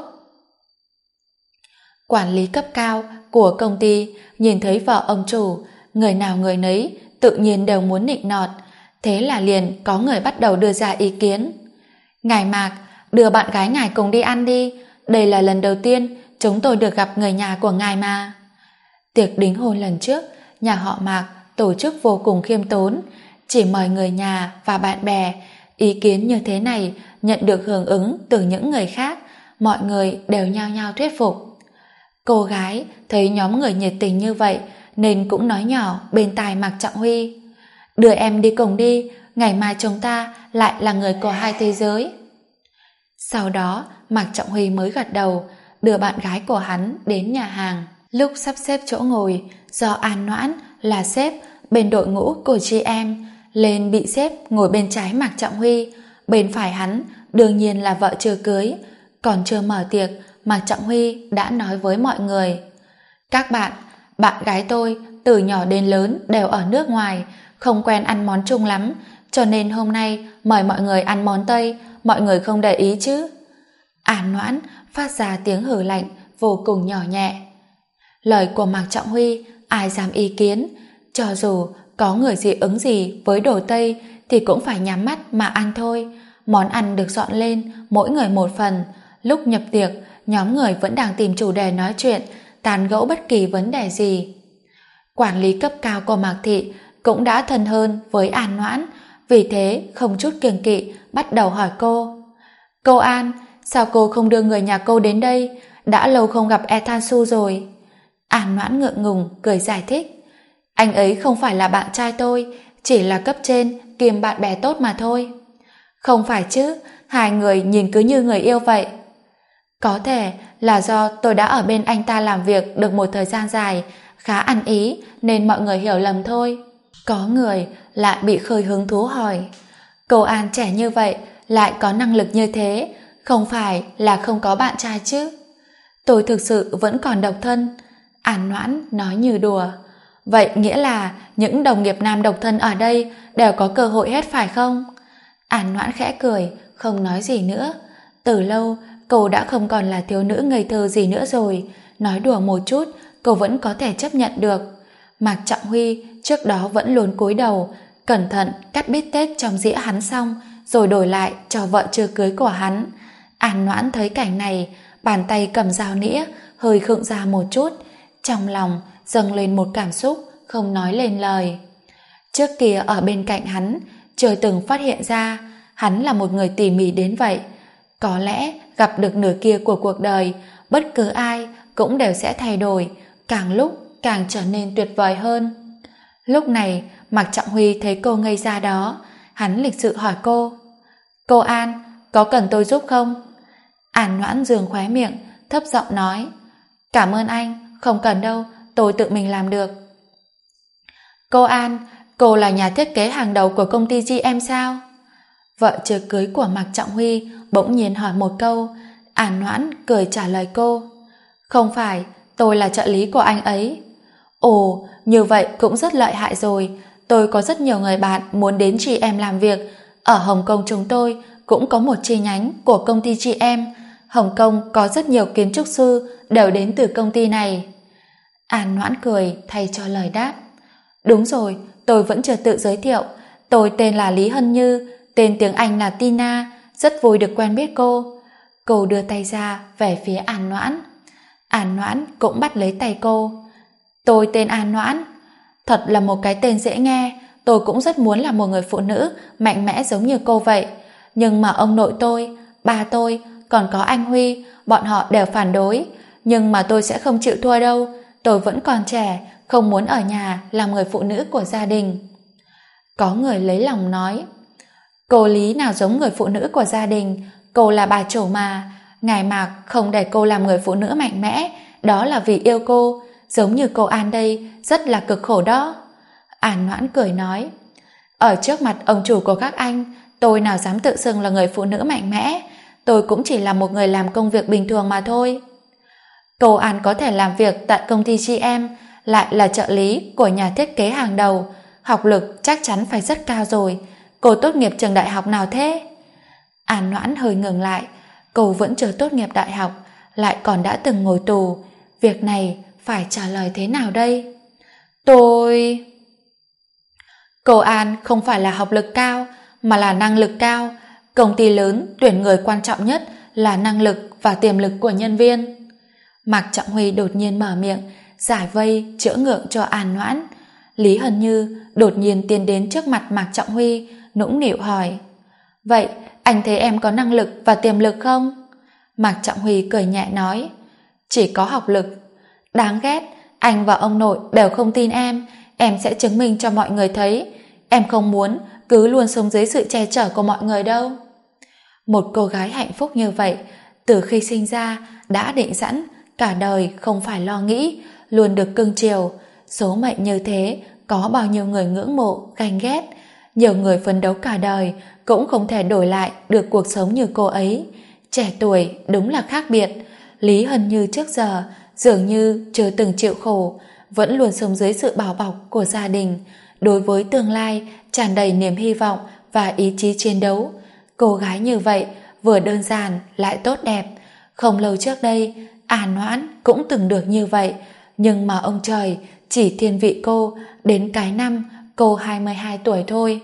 Quản lý cấp cao của công ty nhìn thấy vợ ông chủ, người nào người nấy tự nhiên đều muốn nịnh nọt. Thế là liền có người bắt đầu đưa ra ý kiến. Ngài Mạc, đưa bạn gái ngài cùng đi ăn đi, đây là lần đầu tiên chúng tôi được gặp người nhà của ngài mà. Tiệc đính hôn lần trước, nhà họ Mạc tổ chức vô cùng khiêm tốn, chỉ mời người nhà và bạn bè. Ý kiến như thế này nhận được hưởng ứng từ những người khác, mọi người đều nhao nhao thuyết phục. Cô gái thấy nhóm người nhiệt tình như vậy nên cũng nói nhỏ bên tai Mạc Trọng Huy, đưa em đi cùng đi, ngày mai chúng ta lại là người của 2 thế giới. Sau đó Mạc Trọng Huy mới gật đầu, đưa bạn gái của hắn đến nhà hàng. Lúc sắp xếp chỗ ngồi, do An Noãn là sếp bên đội ngũ của chị em lên bị sếp ngồi bên trái Mạc Trọng Huy, bên phải hắn đương nhiên là vợ chưa cưới. Còn chưa mở tiệc, Mạc Trọng Huy đã nói với mọi người, các bạn gái tôi từ nhỏ đến lớn đều ở nước ngoài, không quen ăn món Trung lắm, cho nên hôm nay mời mọi người ăn món Tây, mọi người không để ý chứ? An Noãn phát ra tiếng hừ lạnh vô cùng nhỏ nhẹ. Lời của Mạc Trọng Huy ai dám ý kiến, cho dù có người dị ứng gì với đồ Tây thì cũng phải nhắm mắt mà ăn thôi. Món ăn được dọn lên mỗi người một phần. Lúc nhập tiệc, nhóm người vẫn đang tìm chủ đề nói chuyện, tán gẫu bất kỳ vấn đề gì. Quản lý cấp cao của Mạc Thị cũng đã thân hơn với An Noãn, vì thế không chút kiêng kỵ bắt đầu hỏi cô. Cô An, sao cô không đưa người nhà cô đến đây? Đã lâu không gặp Ethan Su rồi. An Noãn ngượng ngùng cười giải thích. Anh ấy không phải là bạn trai tôi, chỉ là cấp trên kiêm bạn bè tốt mà thôi. Không phải chứ, hai người nhìn cứ như người yêu vậy. Có thể là do tôi đã ở bên anh ta làm việc được một thời gian dài, khá ăn ý nên mọi người hiểu lầm thôi. Có người lại bị khơi hứng thú hỏi, cô An trẻ như vậy lại có năng lực như thế, không phải là không có bạn trai chứ? Tôi thực sự vẫn còn độc thân. An Noãn nói như đùa. Vậy nghĩa là những đồng nghiệp nam độc thân ở đây đều có cơ hội hết phải không? An Noãn khẽ cười, không nói gì nữa. Từ lâu cô đã không còn là thiếu nữ ngây thơ gì nữa rồi. Nói đùa một chút cô vẫn có thể chấp nhận được. Mạc Trọng Huy trước đó vẫn luôn cúi đầu, cẩn thận cắt bít tết trong dĩa hắn xong rồi đổi lại cho vợ chưa cưới của hắn. An Noãn thấy cảnh này, bàn tay cầm dao nĩa hơi khựng ra một chút, trong lòng dâng lên một cảm xúc không nói lên lời. Trước kia ở bên cạnh hắn chưa từng phát hiện ra hắn là một người tỉ mỉ đến vậy. Có lẽ gặp được nửa kia của cuộc đời, bất cứ ai cũng đều sẽ thay đổi, càng lúc càng trở nên tuyệt vời hơn. Lúc này Mạc Trọng Huy thấy cô ngây ra đó, hắn lịch sự hỏi cô, cô An, có cần tôi giúp không? An Noãn giương khóe miệng, thấp giọng nói, cảm ơn anh, không cần đâu, tôi tự mình làm được. Cô An, cô là nhà thiết kế hàng đầu của công ty GM sao? Vợ chưa cưới của Mạc Trọng Huy bỗng nhiên hỏi một câu. An Noãn cười trả lời cô, không phải, tôi là trợ lý của anh ấy. Ồ, như vậy cũng rất lợi hại rồi. Tôi có rất nhiều người bạn muốn đến GM làm việc. Ở Hồng Kông chúng tôi cũng có một chi nhánh của công ty GM. Hồng Kông có rất nhiều kiến trúc sư đều đến từ công ty này. An Noãn cười thay cho lời đáp, đúng rồi, tôi vẫn chưa tự giới thiệu. Tôi tên là Lý Hân Như, tên tiếng Anh là Tina, rất vui được quen biết cô. Cô đưa tay ra về phía An Noãn. An Noãn cũng bắt lấy tay cô. Tôi tên An Noãn. Thật là một cái tên dễ nghe. Tôi cũng rất muốn là một người phụ nữ mạnh mẽ giống như cô vậy. Nhưng mà ông nội tôi, ba tôi, còn có anh Huy, bọn họ đều phản đối. Nhưng mà tôi sẽ không chịu thua đâu. Tôi vẫn còn trẻ, không muốn ở nhà làm người phụ nữ của gia đình. Có người lấy lòng nói, cô Lý nào giống người phụ nữ của gia đình, cô là bà chủ mà. Ngài Mạc không để cô làm người phụ nữ mạnh mẽ, đó là vì yêu cô. Giống như cô An đây, rất là cực khổ đó. An Noãn cười nói, ở trước mặt ông chủ của các anh, tôi nào dám tự xưng là người phụ nữ mạnh mẽ. Tôi cũng chỉ là một người làm công việc bình thường mà thôi. Cô An có thể làm việc tại công ty GM, lại là trợ lý của nhà thiết kế hàng đầu, học lực chắc chắn phải rất cao rồi. Cô tốt nghiệp trường đại học nào thế? An Noãn hơi ngừng lại, cô vẫn chưa tốt nghiệp đại học, lại còn đã từng ngồi tù. Việc này phải trả lời thế nào đây? Tôi... Cô An không phải là học lực cao, mà là năng lực cao. Công ty lớn tuyển người quan trọng nhất là năng lực và tiềm lực của nhân viên. Mạc Trọng Huy đột nhiên mở miệng, giải vây chữa ngượng cho An Noãn. Lý Hân Như đột nhiên tiến đến trước mặt Mạc Trọng Huy, nũng nịu hỏi, vậy anh thấy em có năng lực và tiềm lực không? Mạc Trọng Huy cười nhẹ nói, chỉ có học lực. Đáng ghét, anh và ông nội đều không tin em sẽ chứng minh cho mọi người thấy. Em không muốn cứ luôn sống dưới sự che chở của mọi người đâu. Một cô gái hạnh phúc như vậy, từ khi sinh ra đã định sẵn cả đời không phải lo nghĩ, luôn được cưng chiều. Số mệnh như thế, có bao nhiêu người ngưỡng mộ, ganh ghét. Nhiều người phấn đấu cả đời cũng không thể đổi lại được cuộc sống như cô ấy. Trẻ tuổi đúng là khác biệt. Lý Hân Như trước giờ dường như chưa từng chịu khổ, vẫn luôn sống dưới sự bảo bọc của gia đình. Đối với tương lai tràn đầy niềm hy vọng và ý chí chiến đấu. Cô gái như vậy vừa đơn giản lại tốt đẹp. Không lâu trước đây An Noãn cũng từng được như vậy, nhưng mà ông trời chỉ thiên vị cô đến cái năm cô 22 tuổi thôi.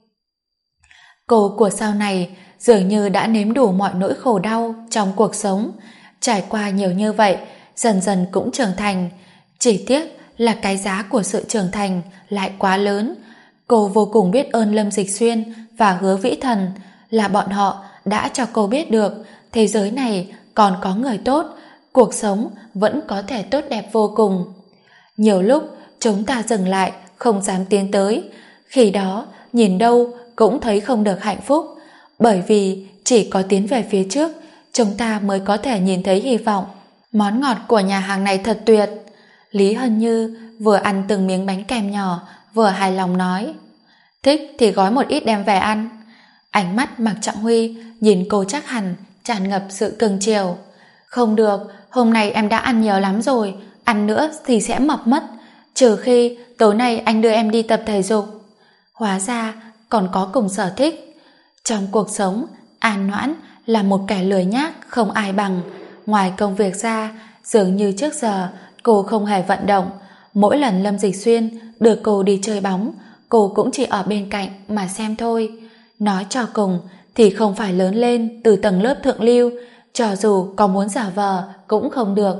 Cô của sau này dường như đã nếm đủ mọi nỗi khổ đau trong cuộc sống, trải qua nhiều như vậy, dần dần cũng trưởng thành. Chỉ tiếc là cái giá của sự trưởng thành lại quá lớn. Cô vô cùng biết ơn Lâm Dịch Xuyên và Hứa Vĩ Thần, là bọn họ đã cho cô biết được thế giới này còn có người tốt, cuộc sống vẫn có thể tốt đẹp vô cùng. Nhiều lúc chúng ta dừng lại, không dám tiến tới, khi đó nhìn đâu cũng thấy không được hạnh phúc, bởi vì chỉ có tiến về phía trước chúng ta mới có thể nhìn thấy hy vọng. Món ngọt của nhà hàng này thật tuyệt. Lý Hân Như vừa ăn từng miếng bánh kem nhỏ vừa hài lòng nói. Thích thì gói một ít đem về ăn. Ánh mắt Mạc Trọng Huy nhìn cô Trác Hàn tràn ngập sự cưng chiều. Không được, hôm nay em đã ăn nhiều lắm rồi, ăn nữa thì sẽ mập mất, trừ khi tối nay anh đưa em đi tập thể dục. Hóa ra còn có cùng sở thích. Trong cuộc sống, An Noãn là một kẻ lười nhác không ai bằng. Ngoài công việc ra, dường như trước giờ cô không hề vận động. Mỗi lần Lâm Dịch Xuyên đưa cô đi chơi bóng, cô cũng chỉ ở bên cạnh mà xem thôi. Nói cho cùng thì không phải lớn lên từ tầng lớp thượng lưu, cho dù có muốn giả vờ cũng không được.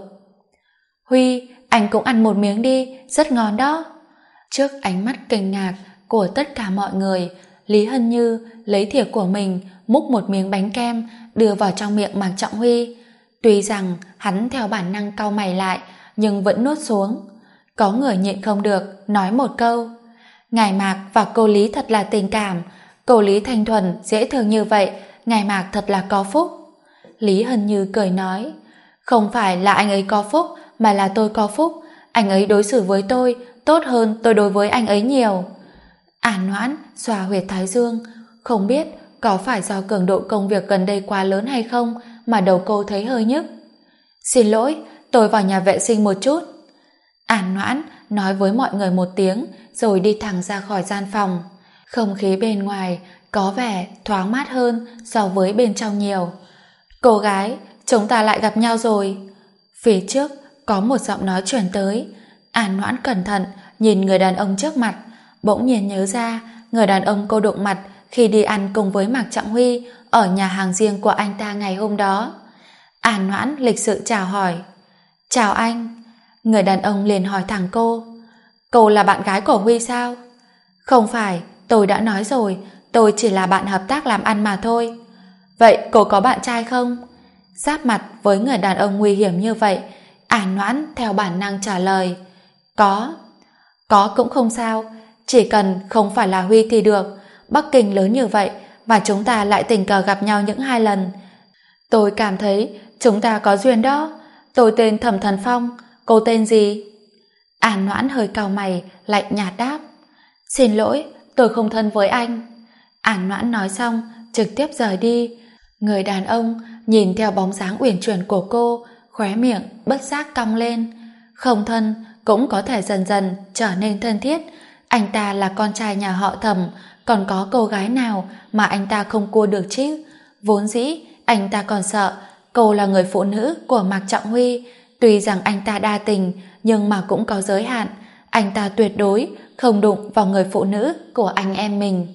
Huy, anh cũng ăn một miếng đi, rất ngon đó. Trước ánh mắt kinh ngạc của tất cả mọi người, Lý Hân Như lấy thìa của mình múc một miếng bánh kem đưa vào trong miệng Mạc Trọng Huy. Tuy rằng hắn theo bản năng cau mày lại, nhưng vẫn nuốt xuống. Có người nhịn không được nói một câu. Ngài Mạc và cô Lý thật là tình cảm. Cô Lý thanh thuần dễ thương như vậy, ngài Mạc thật là có phúc. Lý Hân Như cười nói. Không phải là anh ấy có phúc, mà là tôi có phúc. Anh ấy đối xử với tôi tốt hơn tôi đối với anh ấy nhiều. An Noãn xoa huyệt thái dương, không biết có phải do cường độ công việc gần đây quá lớn hay không mà đầu cô thấy hơi nhức. Xin lỗi, tôi vào nhà vệ sinh một chút. An Noãn nói với mọi người một tiếng rồi đi thẳng ra khỏi gian phòng. Không khí bên ngoài có vẻ thoáng mát hơn so với bên trong nhiều. Cô gái, chúng ta lại gặp nhau rồi. Phía trước có một giọng nói truyền tới. An Noãn cẩn thận nhìn người đàn ông trước mặt, bỗng nhiên nhớ ra người đàn ông cô đụng mặt khi đi ăn cùng với Mạc Trọng Huy ở nhà hàng riêng của anh ta ngày hôm đó. An Noãn lịch sự chào hỏi. Chào anh. Người đàn ông liền hỏi thẳng cô. Cô là bạn gái của Huy sao? Không phải, tôi đã nói rồi, tôi chỉ là bạn hợp tác làm ăn mà thôi. Vậy cô có bạn trai không? Giáp mặt với người đàn ông nguy hiểm như vậy, An Noãn theo bản năng trả lời. Có. Có cũng không sao, chỉ cần không phải là Huy thì được. Bắc Kinh lớn như vậy mà chúng ta lại tình cờ gặp nhau những 2 lần. Tôi cảm thấy chúng ta có duyên đó. Tôi tên Thẩm Thần Phong, cô tên gì? An Noãn hơi cau mày, lạnh nhạt đáp. Xin lỗi, tôi không thân với anh. An Noãn nói xong trực tiếp rời đi. Người đàn ông nhìn theo bóng dáng uyển chuyển của cô, khóe miệng bất giác cong lên. Không thân cũng có thể dần dần trở nên thân thiết. Anh ta là con trai nhà họ Thẩm, còn có cô gái nào mà anh ta không cua được chứ? Vốn dĩ anh ta còn sợ cô là người phụ nữ của Mạc Trọng Huy. Tuy rằng anh ta đa tình, nhưng mà cũng có giới hạn. Anh ta tuyệt đối không đụng vào người phụ nữ của anh em mình.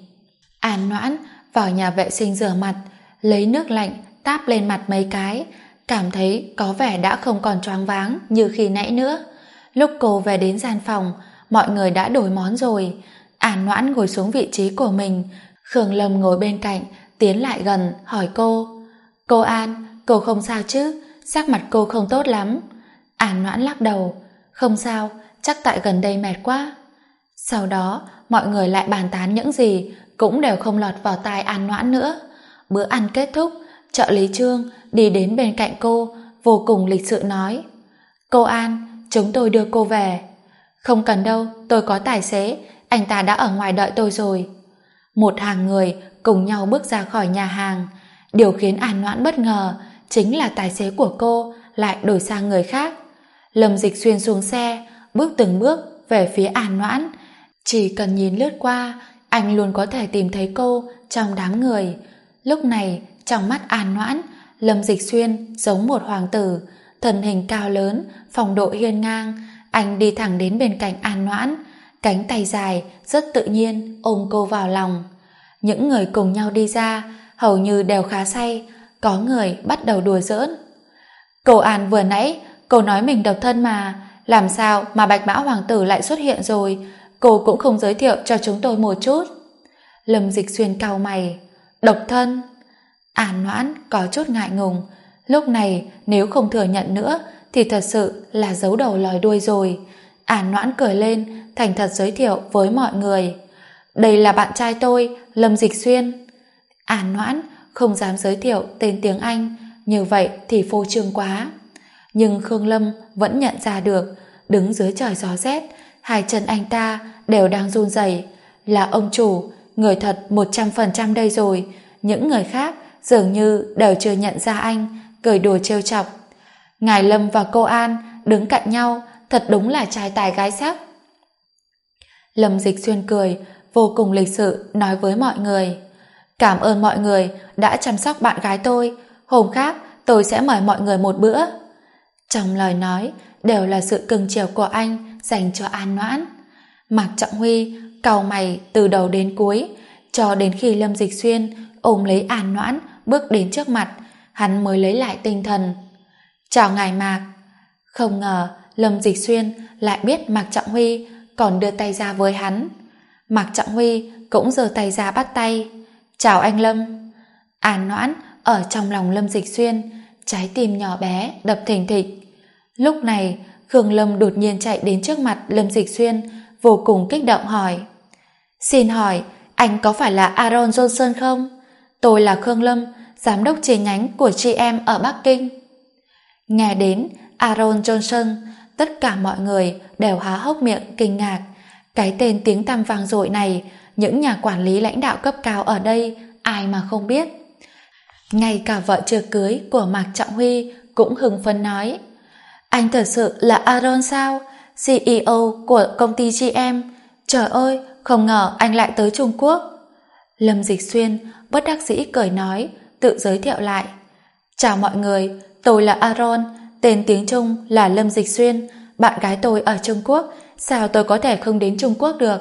An Noãn vào nhà vệ sinh rửa mặt, lấy nước lạnh táp lên mặt mấy cái, cảm thấy có vẻ đã không còn choáng váng như khi nãy nữa. Lúc cô về đến gian phòng, mọi người đã đổi món rồi. An Noãn ngồi xuống vị trí của mình, Khương Lâm ngồi bên cạnh tiến lại gần hỏi cô. Cô An, cô không sao chứ? Sắc mặt cô không tốt lắm. An Noãn lắc đầu. Không sao, chắc tại gần đây mệt quá. Sau đó mọi người lại bàn tán những gì cũng đều không lọt vào tai An Noãn nữa. Bữa ăn kết thúc, trợ lý Trương đi đến bên cạnh cô, vô cùng lịch sự nói. Cô An, chúng tôi đưa cô về. Không cần đâu, tôi có tài xế, anh ta đã ở ngoài đợi tôi rồi. Một hàng người cùng nhau bước ra khỏi nhà hàng. Điều khiến An Noãn bất ngờ chính là tài xế của cô lại đổi sang người khác. Lâm Dịch Xuyên xuống xe, bước từng bước về phía An Noãn. Chỉ cần nhìn lướt qua, anh luôn có thể tìm thấy cô trong đám người. Lúc này, trong mắt An Noãn, Lâm Dịch Xuyên giống một hoàng tử, thân hình cao lớn, phong độ hiên ngang. Anh đi thẳng đến bên cạnh An Noãn, cánh tay dài rất tự nhiên ôm cô vào lòng. Những người cùng nhau đi ra hầu như đều khá say, có người bắt đầu đùa giỡn. Cô An vừa nãy cô nói mình độc thân mà, làm sao mà Bạch Mã Hoàng tử lại xuất hiện rồi, cô cũng không giới thiệu cho chúng tôi một chút. Lâm Dịch Xuyên cau mày. Độc thân? An Noãn có chút ngại ngùng. Lúc này nếu không thừa nhận nữa thì thật sự là giấu đầu lòi đuôi rồi. An Noãn cười lên, thành thật giới thiệu với mọi người. Đây là bạn trai tôi, Lâm Dịch Xuyên. An Noãn không dám giới thiệu tên tiếng Anh, như vậy thì phô trương quá. Nhưng Khương Lâm vẫn nhận ra được, đứng dưới trời gió rét, hai chân anh ta đều đang run rẩy. Là ông chủ, người thật 100% đây rồi. Những người khác dường như đều chưa nhận ra anh, cười đùa trêu chọc. Ngài Lâm và cô An đứng cạnh nhau, thật đúng là trai tài gái sắc. Lâm Dịch Xuyên cười, vô cùng lịch sự nói với mọi người. Cảm ơn mọi người đã chăm sóc bạn gái tôi, hôm khác tôi sẽ mời mọi người một bữa. Trong lời nói đều là sự cưng chiều của anh dành cho An Noãn. Mạc Trọng Huy cau mày từ đầu đến cuối, cho đến khi Lâm Dịch Xuyên ôm lấy An Noãn bước đến trước mặt, hắn mới lấy lại tinh thần. Chào ngài Mạc. Không ngờ Lâm Dịch Xuyên lại biết Mạc Trọng Huy, còn đưa tay ra với hắn. Mạc Trọng Huy cũng giơ tay ra bắt tay. Chào anh Lâm. An Noãn ở trong lòng Lâm Dịch Xuyên, trái tim nhỏ bé đập thình thịch. Lúc này Khương Lâm đột nhiên chạy đến trước mặt Lâm Dịch Xuyên, vô cùng kích động hỏi: Xin hỏi anh có phải là Aaron Johnson không? Tôi là Khương Lâm, giám đốc chi nhánh của GM ở Bắc Kinh. Nghe đến Aaron Johnson, tất cả mọi người đều há hốc miệng kinh ngạc. Cái tên tiếng tăm vang dội này, những nhà quản lý lãnh đạo cấp cao ở đây ai mà không biết. Ngay cả vợ chưa cưới của Mạc Trọng Huy cũng hưng phấn nói: Anh thật sự là Aaron sao? CEO của công ty GM. Trời ơi, không ngờ anh lại tới Trung Quốc. Lâm Dịch Xuyên bất đắc dĩ cười nói, tự giới thiệu lại. Chào mọi người, tôi là Aaron, tên tiếng Trung là Lâm Dịch Xuyên, bạn gái tôi ở Trung Quốc, sao tôi có thể không đến Trung Quốc được?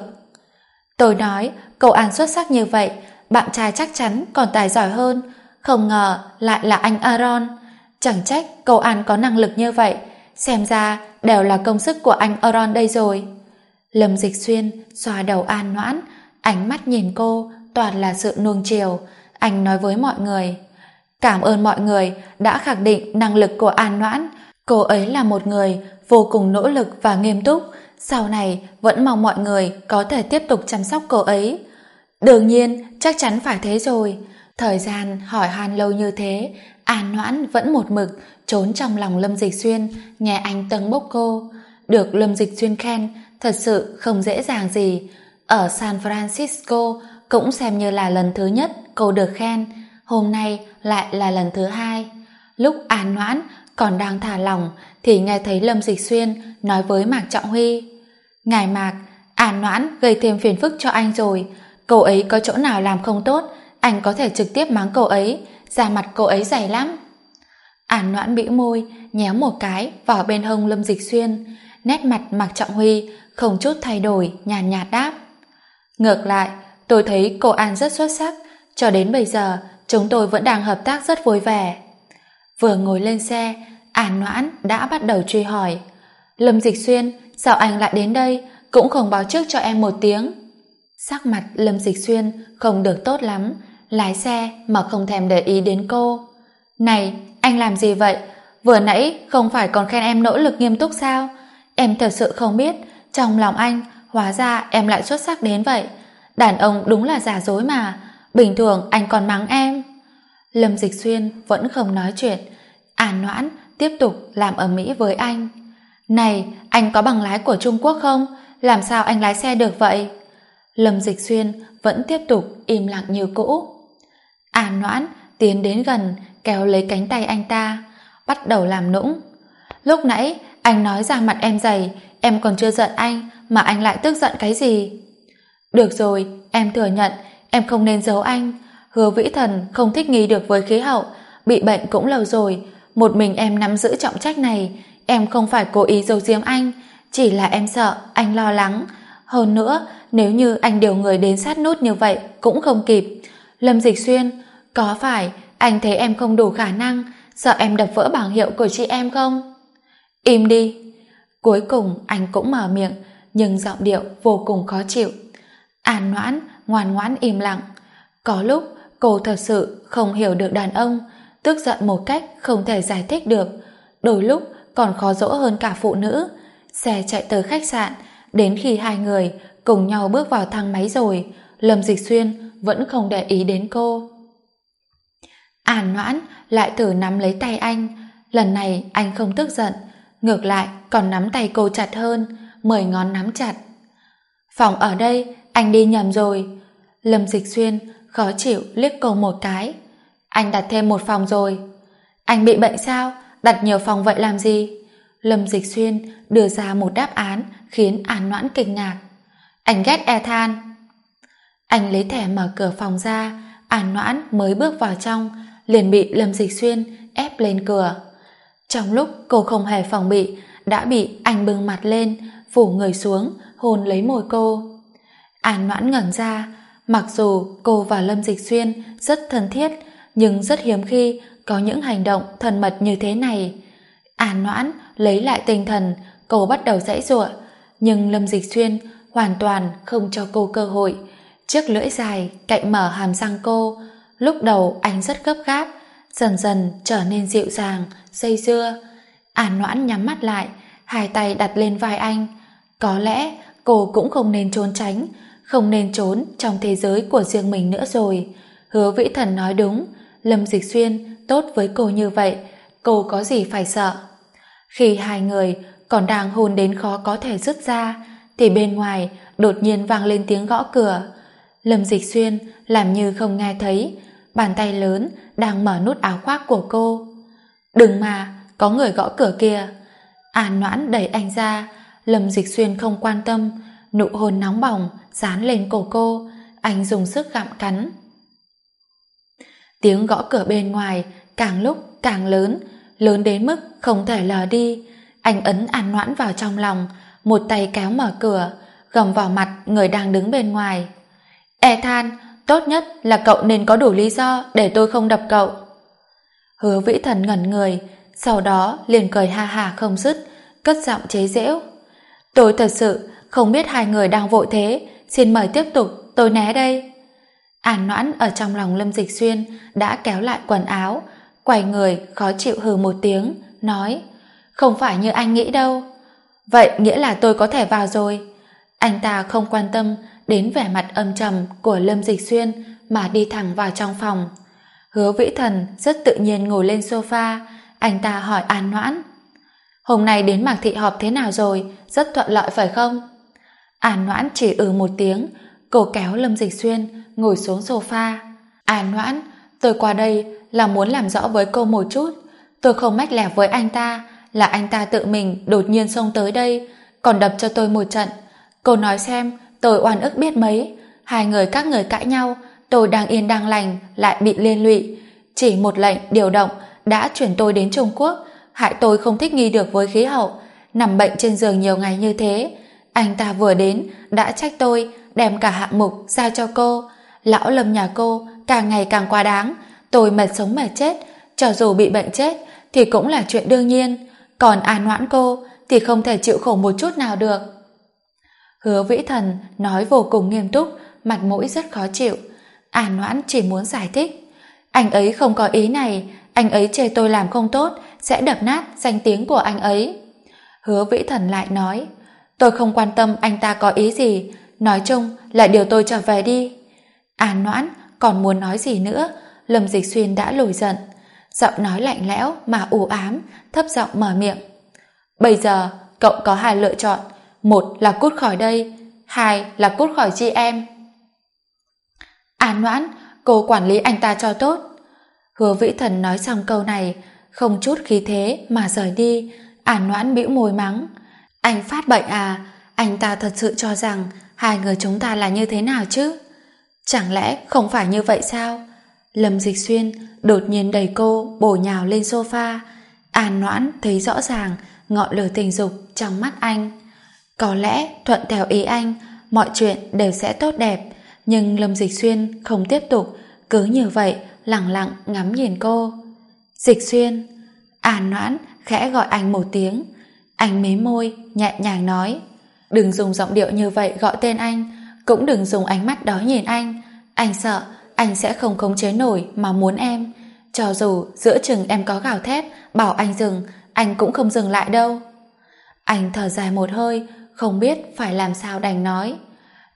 Tôi nói, cậu An xuất sắc như vậy, bạn trai chắc chắn còn tài giỏi hơn, không ngờ lại là anh Aaron. Chẳng trách cậu An có năng lực như vậy, xem ra đều là công sức của anh Aaron đây rồi. Lâm Dịch Xuyên xoa đầu An Noãn, ánh mắt nhìn cô toàn là sự nuông chiều. Anh nói với mọi người: Cảm ơn mọi người đã khẳng định năng lực của An Noãn. Cô ấy là một người vô cùng nỗ lực và nghiêm túc. Sau này vẫn mong mọi người có thể tiếp tục chăm sóc cô ấy. Đương nhiên, chắc chắn phải thế rồi. Thời gian hỏi han lâu như thế, An Noãn vẫn một mực trốn trong lòng Lâm Dịch Xuyên, nghe anh tâng bốc cô. Được Lâm Dịch Xuyên khen thật sự không dễ dàng gì. Ở San Francisco cũng xem như là lần thứ nhất cô được khen, hôm nay lại là lần thứ hai. Lúc An Noãn còn đang thả lỏng thì nghe thấy Lâm Dịch Xuyên nói với Mạc Trọng Huy: Ngài Mạc, An Noãn gây thêm phiền phức cho anh rồi. Cô ấy có chỗ nào làm không tốt, anh có thể trực tiếp mắng cô ấy, da mặt cô ấy dày lắm. An Noãn bĩu môi, nhéo một cái vào bên hông Lâm Dịch Xuyên. Nét mặt Mạc Trọng Huy không chút thay đổi, nhàn nhạt đáp: Ngược lại, tôi thấy cô An rất xuất sắc, cho đến bây giờ chúng tôi vẫn đang hợp tác rất vui vẻ. Vừa ngồi lên xe, An Noãn đã bắt đầu truy hỏi: Lâm Dịch Xuyên, sao anh lại đến đây, cũng không báo trước cho em một tiếng? Sắc mặt Lâm Dịch Xuyên không được tốt lắm, lái xe mà không thèm để ý đến cô. Này, anh làm gì vậy? Vừa nãy không phải còn khen em nỗ lực nghiêm túc sao? Em thật sự không biết, trong lòng anh hóa ra em lại xuất sắc đến vậy. Đàn ông đúng là giả dối mà, bình thường anh còn mắng em. Lâm Dịch Xuyên vẫn không nói chuyện. An Noãn tiếp tục làm ầm ĩ với anh. Này, anh có bằng lái của Trung Quốc không? Làm sao anh lái xe được vậy? Lâm Dịch Xuyên vẫn tiếp tục im lặng như cũ. An Noãn tiến đến gần, kéo lấy cánh tay anh ta, bắt đầu làm nũng. Lúc nãy anh nói ra mặt em dày, em còn chưa giận anh mà anh lại tức giận cái gì? Được rồi, em thừa nhận em không nên giấu anh. Hứa Vĩ Thần không thích nghi được với khí hậu, bị bệnh cũng lâu rồi, một mình em nắm giữ trọng trách này. Em không phải cố ý giấu giếm anh, chỉ là em sợ anh lo lắng. Hơn nữa, nếu như anh điều người đến sát nút như vậy cũng không kịp. Lâm Dịch Xuyên, có phải anh thấy em không đủ khả năng, sợ em đập vỡ bảng hiệu của chị em không? Im đi. Cuối cùng anh cũng mở miệng, nhưng giọng điệu vô cùng khó chịu. An Noãn ngoan ngoãn im lặng. Có lúc cô thật sự không hiểu được đàn ông, tức giận một cách không thể giải thích được, đôi lúc còn khó dỗ hơn cả phụ nữ. Xe chạy tới khách sạn, đến khi hai người cùng nhau bước vào thang máy rồi, Lâm Dịch Xuyên vẫn không để ý đến cô. An Noãn lại thử nắm lấy tay anh. Lần này anh không tức giận, ngược lại còn nắm tay cô chặt hơn, 10 ngón nắm chặt. Phòng ở đây, anh đi nhầm rồi. Lâm Dịch Xuyên khó chịu liếc cô một cái. Anh đặt thêm một phòng rồi. Anh bị bệnh sao? Đặt nhiều phòng vậy làm gì? Lâm Dịch Xuyên đưa ra một đáp án khiến An Noãn kinh ngạc. Anh ghét e than. Anh lấy thẻ mở cửa phòng ra. An Noãn mới bước vào trong liền bị Lâm Dịch Xuyên ép lên cửa. Trong lúc cô không hề phòng bị, đã bị anh bưng mặt lên, phủ người xuống, hôn lấy môi cô. An Noãn ngẩn ra. Mặc dù cô và Lâm Dịch Xuyên rất thân thiết, nhưng rất hiếm khi có những hành động thân mật như thế này. An Noãn lấy lại tinh thần, cô bắt đầu giãy giụa, nhưng Lâm Dịch Xuyên hoàn toàn không cho cô cơ hội. Chiếc lưỡi dài cạy mở hàm răng cô. Lúc đầu anh rất gấp gáp, dần dần trở nên dịu dàng, dây dưa. An Noãn nhắm mắt lại, hai tay đặt lên vai anh. Có lẽ cô cũng không nên trốn tránh, không nên trốn trong thế giới của riêng mình nữa rồi. Hứa Vĩ Thần nói đúng, Lâm Dịch Xuyên tốt với cô như vậy, cô có gì phải sợ. Khi hai người còn đang hôn đến khó có thể dứt ra, thì bên ngoài đột nhiên vang lên tiếng gõ cửa. Lâm Dịch Xuyên làm như không nghe thấy, bàn tay lớn đang mở nút áo khoác của cô. Đừng mà, có người gõ cửa kìa. An Noãn đẩy anh ra. Lâm Dịch Xuyên không quan tâm, nụ hôn nóng bỏng dán lên cổ cô. Anh dùng sức gặm cắn. Tiếng gõ cửa bên ngoài càng lúc càng lớn, lớn đến mức không thể lờ đi. Anh ấn An Noãn vào trong lòng, một tay kéo mở cửa, gầm vào mặt người đang đứng bên ngoài. E than, tốt nhất là cậu nên có đủ lý do để tôi không đập cậu. Hứa Vĩ Thần ngẩn người, sau đó liền cười ha ha không dứt, cất giọng chế giễu. Tôi thật sự không biết hai người đang vội thế, xin mời tiếp tục, tôi né đây. An Noãn ở trong lòng Lâm Dịch Xuyên đã kéo lại quần áo, quay người khó chịu hừ một tiếng, nói: Không phải như anh nghĩ đâu. Vậy nghĩa là tôi có thể vào rồi. Anh ta không quan tâm đến vẻ mặt âm trầm của Lâm Dịch Xuyên mà đi thẳng vào trong phòng. Hứa Vĩ Thần rất tự nhiên ngồi lên sofa. Anh ta hỏi An Noãn: Hôm nay đến Mạc Thị họp thế nào rồi, rất thuận lợi phải không? An Noãn chỉ một tiếng. Cô kéo Lâm Dịch Xuyên ngồi xuống sofa. An Noãn, tôi qua đây là muốn làm rõ với cô một chút. Tôi không mách lẻo với anh ta, là anh ta tự mình đột nhiên xông tới đây, còn đập cho tôi một trận. Cô nói xem tôi oan ức biết mấy. Hai người các người cãi nhau, tôi đang yên đang lành lại bị liên lụy. Chỉ một lệnh điều động đã chuyển tôi đến Trung Quốc, hại tôi không thích nghi được với khí hậu, nằm bệnh trên giường nhiều ngày như thế. Anh ta vừa đến đã trách tôi đem cả hạng mục giao cho cô. Lão Lâm nhà cô càng ngày càng quá đáng, tôi mệt sống mệt chết, cho dù bị bệnh chết thì cũng là chuyện đương nhiên, còn An Noãn cô thì không thể chịu khổ một chút nào được. Hứa Vĩ Thần nói vô cùng nghiêm túc, mặt mũi rất khó chịu. An Noãn chỉ muốn giải thích: Anh ấy không có ý này, anh ấy chê tôi làm không tốt sẽ đập nát danh tiếng của anh ấy. Hứa Vĩ Thần lại nói: Tôi không quan tâm anh ta có ý gì, nói chung là điều tôi trở về đi. An Noãn còn muốn nói gì nữa, Lâm Dịch Xuyên đã nổi giận, giọng nói lạnh lẽo mà u ám, thấp giọng mở miệng: Bây giờ cậu có hai lựa chọn, một là cút khỏi đây, hai là cút khỏi chị em. An Noãn, cô quản lý anh ta cho tốt. Hứa Vĩ Thần nói xong câu này, không chút khí thế mà rời đi. An Noãn bĩu môi mắng: Anh phát bệnh à? Anh ta thật sự cho rằng hai người chúng ta là như thế nào chứ? Chẳng lẽ không phải như vậy sao? Lâm Dịch Xuyên đột nhiên đẩy cô bổ nhào lên sofa. An Noãn thấy rõ ràng ngọn lửa tình dục trong mắt anh. Có lẽ thuận theo ý anh, mọi chuyện đều sẽ tốt đẹp, nhưng Lâm Dịch Xuyên không tiếp tục, cứ như vậy lặng lặng ngắm nhìn cô. Dịch Xuyên. An Noãn khẽ gọi anh một tiếng. Anh mím môi nhẹ nhàng nói: Đừng dùng giọng điệu như vậy gọi tên anh, cũng đừng dùng ánh mắt đó nhìn anh. Anh sợ anh sẽ không khống chế nổi mà muốn em. Cho dù giữa chừng em có gào thét bảo anh dừng, anh cũng không dừng lại đâu. Anh thở dài một hơi, không biết phải làm sao đành nói: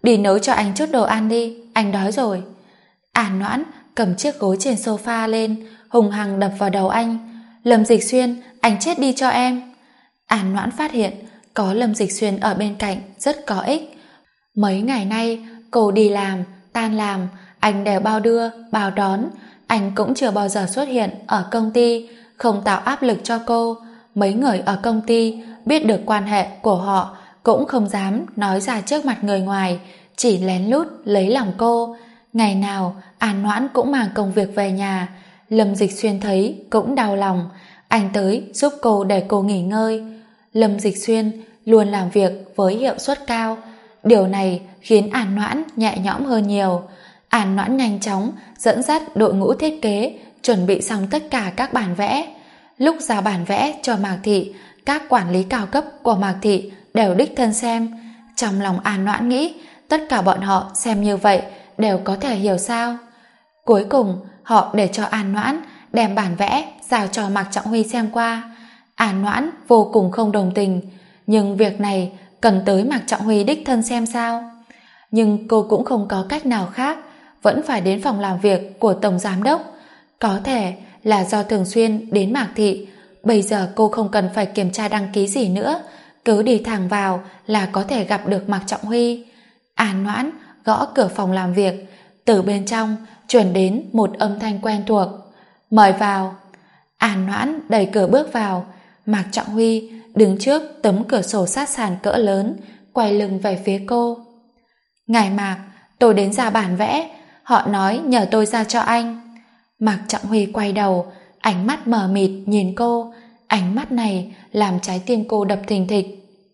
Đi nấu cho anh chút đồ ăn đi, anh đói rồi. An Noãn cầm chiếc gối trên sofa lên, hùng hăng đập vào đầu anh. Lâm Dịch Xuyên, anh chết đi cho em. An Noãn phát hiện có Lâm Dịch Xuyên ở bên cạnh rất có ích. Mấy ngày nay cô đi làm, tan làm, anh đều bao đưa, bao đón. Anh cũng chưa bao giờ xuất hiện ở công ty, không tạo áp lực cho cô. Mấy người ở công ty biết được quan hệ của họ cũng không dám nói ra trước mặt người ngoài, chỉ lén lút lấy lòng cô. Ngày nào An Noãn cũng mang công việc về nhà. Lâm Dịch Xuyên thấy cũng đau lòng, anh tới giúp cô để cô nghỉ ngơi. Lâm Dịch Xuyên luôn làm việc với hiệu suất cao, điều này khiến An Noãn nhẹ nhõm hơn nhiều. An Noãn nhanh chóng dẫn dắt đội ngũ thiết kế chuẩn bị xong tất cả các bản vẽ. Lúc giao bản vẽ cho Mạc Thị, các quản lý cao cấp của Mạc Thị đều đích thân xem. Trong lòng An Noãn nghĩ tất cả bọn họ xem như vậy đều có thể hiểu sao. Cuối cùng họ để cho An Noãn đem bản vẽ giao cho Mạc Trọng Huy xem qua. An Noãn vô cùng không đồng tình, nhưng việc này cần tới Mạc Trọng Huy đích thân xem sao. Nhưng cô cũng không có cách nào khác, vẫn phải đến phòng làm việc của Tổng Giám Đốc. Có thể là do thường xuyên đến Mạc Thị, bây giờ cô không cần phải kiểm tra đăng ký gì nữa, cứ đi thẳng vào là có thể gặp được Mạc Trọng Huy. An Noãn gõ cửa phòng làm việc, từ bên trong truyền đến một âm thanh quen thuộc. Mời vào. An Noãn đẩy cửa bước vào. Mạc Trọng Huy đứng trước tấm cửa sổ sát sàn cỡ lớn, quay lưng về phía cô. Ngài Mạc, tôi đến ra bản vẽ, họ nói nhờ tôi ra cho anh. Mạc Trọng Huy quay đầu, ánh mắt mờ mịt nhìn cô. Ánh mắt này làm trái tim cô đập thình thịch.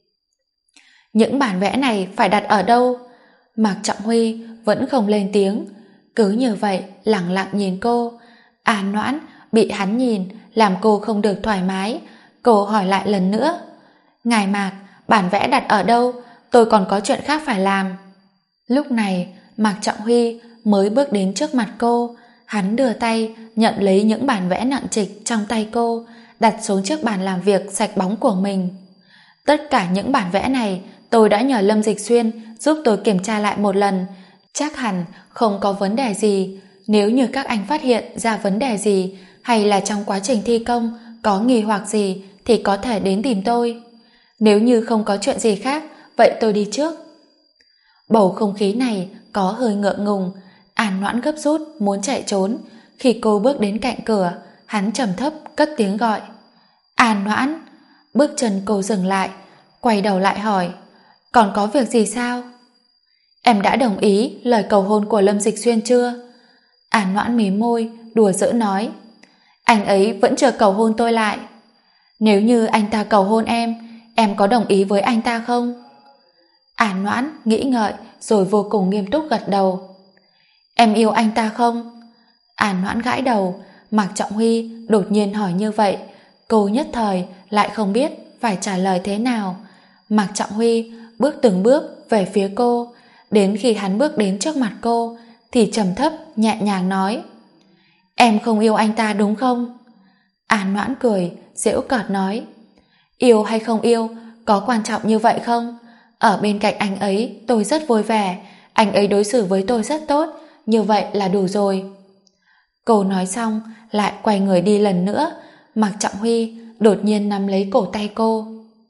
Những bản vẽ này phải đặt ở đâu? Mạc Trọng Huy vẫn không lên tiếng, cứ như vậy lặng lặng nhìn cô. An Noãn bị hắn nhìn làm cô không được thoải mái. Cô hỏi lại lần nữa. Ngài Mạc, bản vẽ đặt ở đâu? Tôi còn có chuyện khác phải làm. Lúc này Mạc Trọng Huy mới bước đến trước mặt cô. Hắn đưa tay nhận lấy những bản vẽ nặng trịch trong tay cô, đặt xuống chiếc bàn làm việc sạch bóng của mình. Tất cả những bản vẽ này tôi đã nhờ Lâm Dịch Xuyên giúp tôi kiểm tra lại một lần, chắc hẳn không có vấn đề gì. Nếu như các anh phát hiện ra vấn đề gì hay là trong quá trình thi công có nghi hoặc gì thì có thể đến tìm tôi. Nếu như không có chuyện gì khác, vậy tôi đi trước. Bầu không khí này có hơi ngượng ngùng. An Noãn gấp rút muốn chạy trốn. Khi cô bước đến cạnh cửa, hắn trầm thấp cất tiếng gọi. An Noãn. Bước chân cô dừng lại, quay đầu lại hỏi, còn có việc gì sao? Em đã đồng ý lời cầu hôn của Lâm Dịch Xuyên chưa? An Noãn mím môi đùa giỡn nói, anh ấy vẫn chưa cầu hôn tôi lại. Nếu như anh ta cầu hôn em có đồng ý với anh ta không? An Noãn nghĩ ngợi rồi vô cùng nghiêm túc gật đầu. Em yêu anh ta không? An Noãn gãi đầu. Mạc Trọng Huy đột nhiên hỏi như vậy, cô nhất thời lại không biết phải trả lời thế nào. Mạc Trọng Huy bước từng bước về phía cô, đến khi hắn bước đến trước mặt cô thì trầm thấp nhẹ nhàng nói, em không yêu anh ta đúng không? An Noãn cười giễu cợt nói, yêu hay không yêu có quan trọng như vậy không? Ở bên cạnh anh ấy tôi rất vui vẻ, anh ấy đối xử với tôi rất tốt, như vậy là đủ rồi. Cô nói xong lại quay người đi lần nữa. Mạc Trọng Huy đột nhiên nắm lấy cổ tay cô.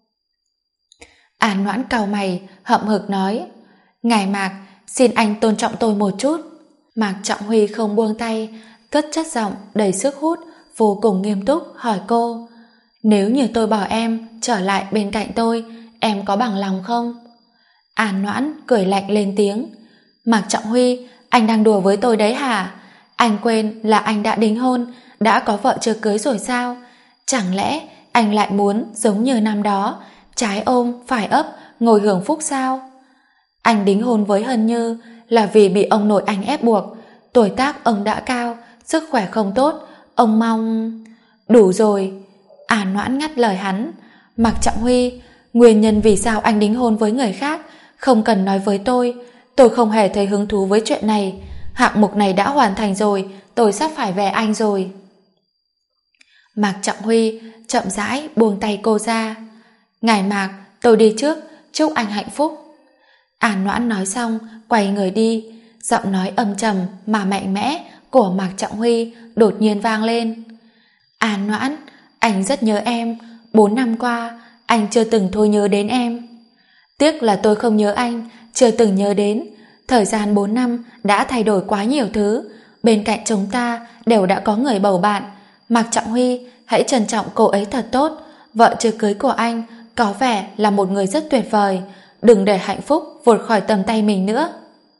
An Noãn cau mày hậm hực nói, ngài Mạc, xin anh tôn trọng tôi một chút. Mạc Trọng Huy không buông tay, cất chất giọng đầy sức hút, vô cùng nghiêm túc hỏi cô, nếu như tôi bảo em trở lại bên cạnh tôi, em có bằng lòng không? An Noãn cười lạnh lên tiếng, Mạc Trọng Huy, anh đang đùa với tôi đấy hả? Anh quên là anh đã đính hôn, đã có vợ chưa cưới rồi sao? Chẳng lẽ anh lại muốn giống như năm đó, trái ôm phải ấp ngồi hưởng phúc sao? Anh đính hôn với Hân Như là vì bị ông nội anh ép buộc. Tuổi tác ông đã cao, sức khỏe không tốt, ông mong... Đủ rồi. An Noãn ngắt lời hắn. Mạc Trọng Huy, nguyên nhân vì sao anh đính hôn với người khác không cần nói với tôi không hề thấy hứng thú với chuyện này. Hạng mục này đã hoàn thành rồi, tôi sắp phải về Anh rồi. Mạc Trọng Huy chậm rãi buông tay cô ra. Ngài Mạc, tôi đi trước, chúc anh hạnh phúc. An Noãn nói xong, quay người đi. Giọng nói âm trầm mà mạnh mẽ của Mạc Trọng Huy đột nhiên vang lên. An Noãn, anh rất nhớ em. 4 năm qua, anh chưa từng thôi nhớ đến em. Tiếc là tôi không nhớ anh, chưa từng nhớ đến. Thời gian 4 năm đã thay đổi quá nhiều thứ. Bên cạnh chúng ta đều đã có người bầu bạn. Mạc Trọng Huy, hãy trân trọng cô ấy thật tốt. Vợ chưa cưới của anh có vẻ là một người rất tuyệt vời. Đừng để hạnh phúc vụt khỏi tầm tay mình nữa.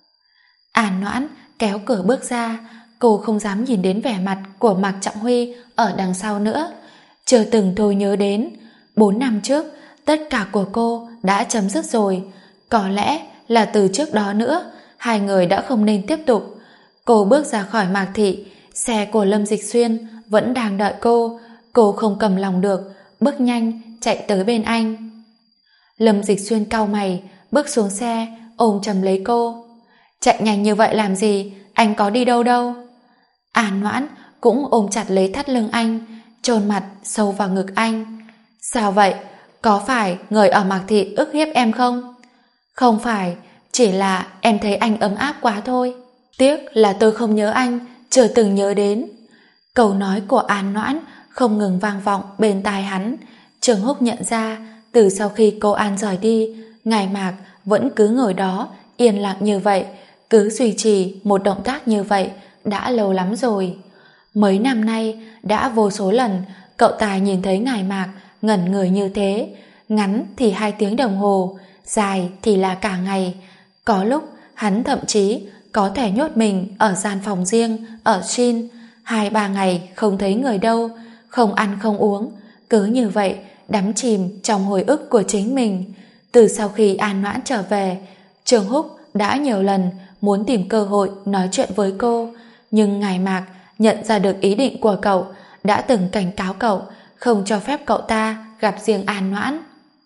An Noãn kéo cửa bước ra. Cô không dám nhìn đến vẻ mặt của Mạc Trọng Huy ở đằng sau nữa. Chưa từng thôi nhớ đến. 4 năm trước, tất cả của cô đã chấm dứt rồi. Có lẽ là từ trước đó nữa, hai người đã không nên tiếp tục. Cô bước ra khỏi Mạc Thị, xe của Lâm Dịch Xuyên vẫn đang đợi cô. Cô không cầm lòng được, bước nhanh chạy tới bên anh. Lâm Dịch Xuyên cau mày, bước xuống xe, ôm chầm lấy cô. Chạy nhanh như vậy làm gì? Anh có đi đâu đâu? An Noãn cũng ôm chặt lấy thắt lưng anh, chôn mặt sâu vào ngực anh. Sao vậy? Có phải người ở Mạc Thị ức hiếp em không? Không phải, chỉ là em thấy anh ấm áp quá thôi. Tiếc là tôi không nhớ anh, chưa từng nhớ đến. Câu nói của An Noãn không ngừng vang vọng bên tai hắn. Trường Húc nhận ra, từ sau khi cô An rời đi, ngài Mạc vẫn cứ ngồi đó, yên lặng như vậy, cứ duy trì một động tác như vậy đã lâu lắm rồi. Mấy năm nay, đã vô số lần cậu ta nhìn thấy ngài Mạc ngẩn người như thế, ngắn thì 2 tiếng đồng hồ, dài thì là cả ngày. Có lúc hắn thậm chí có thể nhốt mình ở gian phòng riêng ở Chin 2-3 ngày không thấy người đâu, không ăn không uống, cứ như vậy đắm chìm trong hồi ức của chính mình. Từ sau khi An Noãn trở về, Trường Húc đã nhiều lần muốn tìm cơ hội nói chuyện với cô, nhưng ngài Mạc nhận ra được ý định của cậu, đã từng cảnh cáo cậu không cho phép cậu ta gặp riêng An Noãn.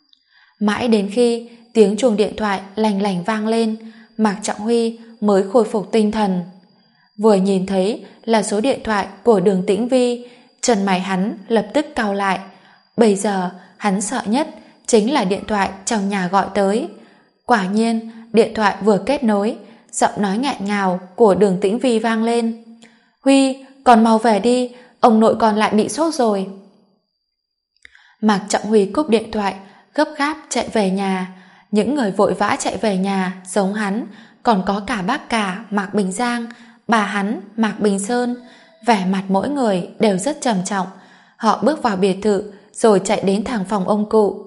Mãi đến khi tiếng chuông điện thoại lành lành vang lên, Mạc Trọng Huy mới khôi phục tinh thần. Vừa nhìn thấy là số điện thoại của Đường Tĩnh Vi, chân mày hắn lập tức cau lại. Bây giờ hắn sợ nhất chính là điện thoại trong nhà gọi tới. Quả nhiên, điện thoại vừa kết nối, giọng nói nghẹn ngào của Đường Tĩnh Vi vang lên. Huy, con mau về đi, ông nội con lại bị sốt rồi. Mạc Trọng Huy cúp điện thoại, gấp gáp chạy về nhà. Những người vội vã chạy về nhà giống hắn, còn có cả bác cả Mạc Bình Giang, bà hắn Mạc Bình Sơn. Vẻ mặt mỗi người đều rất trầm trọng. Họ bước vào biệt thự rồi chạy đến thẳng phòng ông cụ.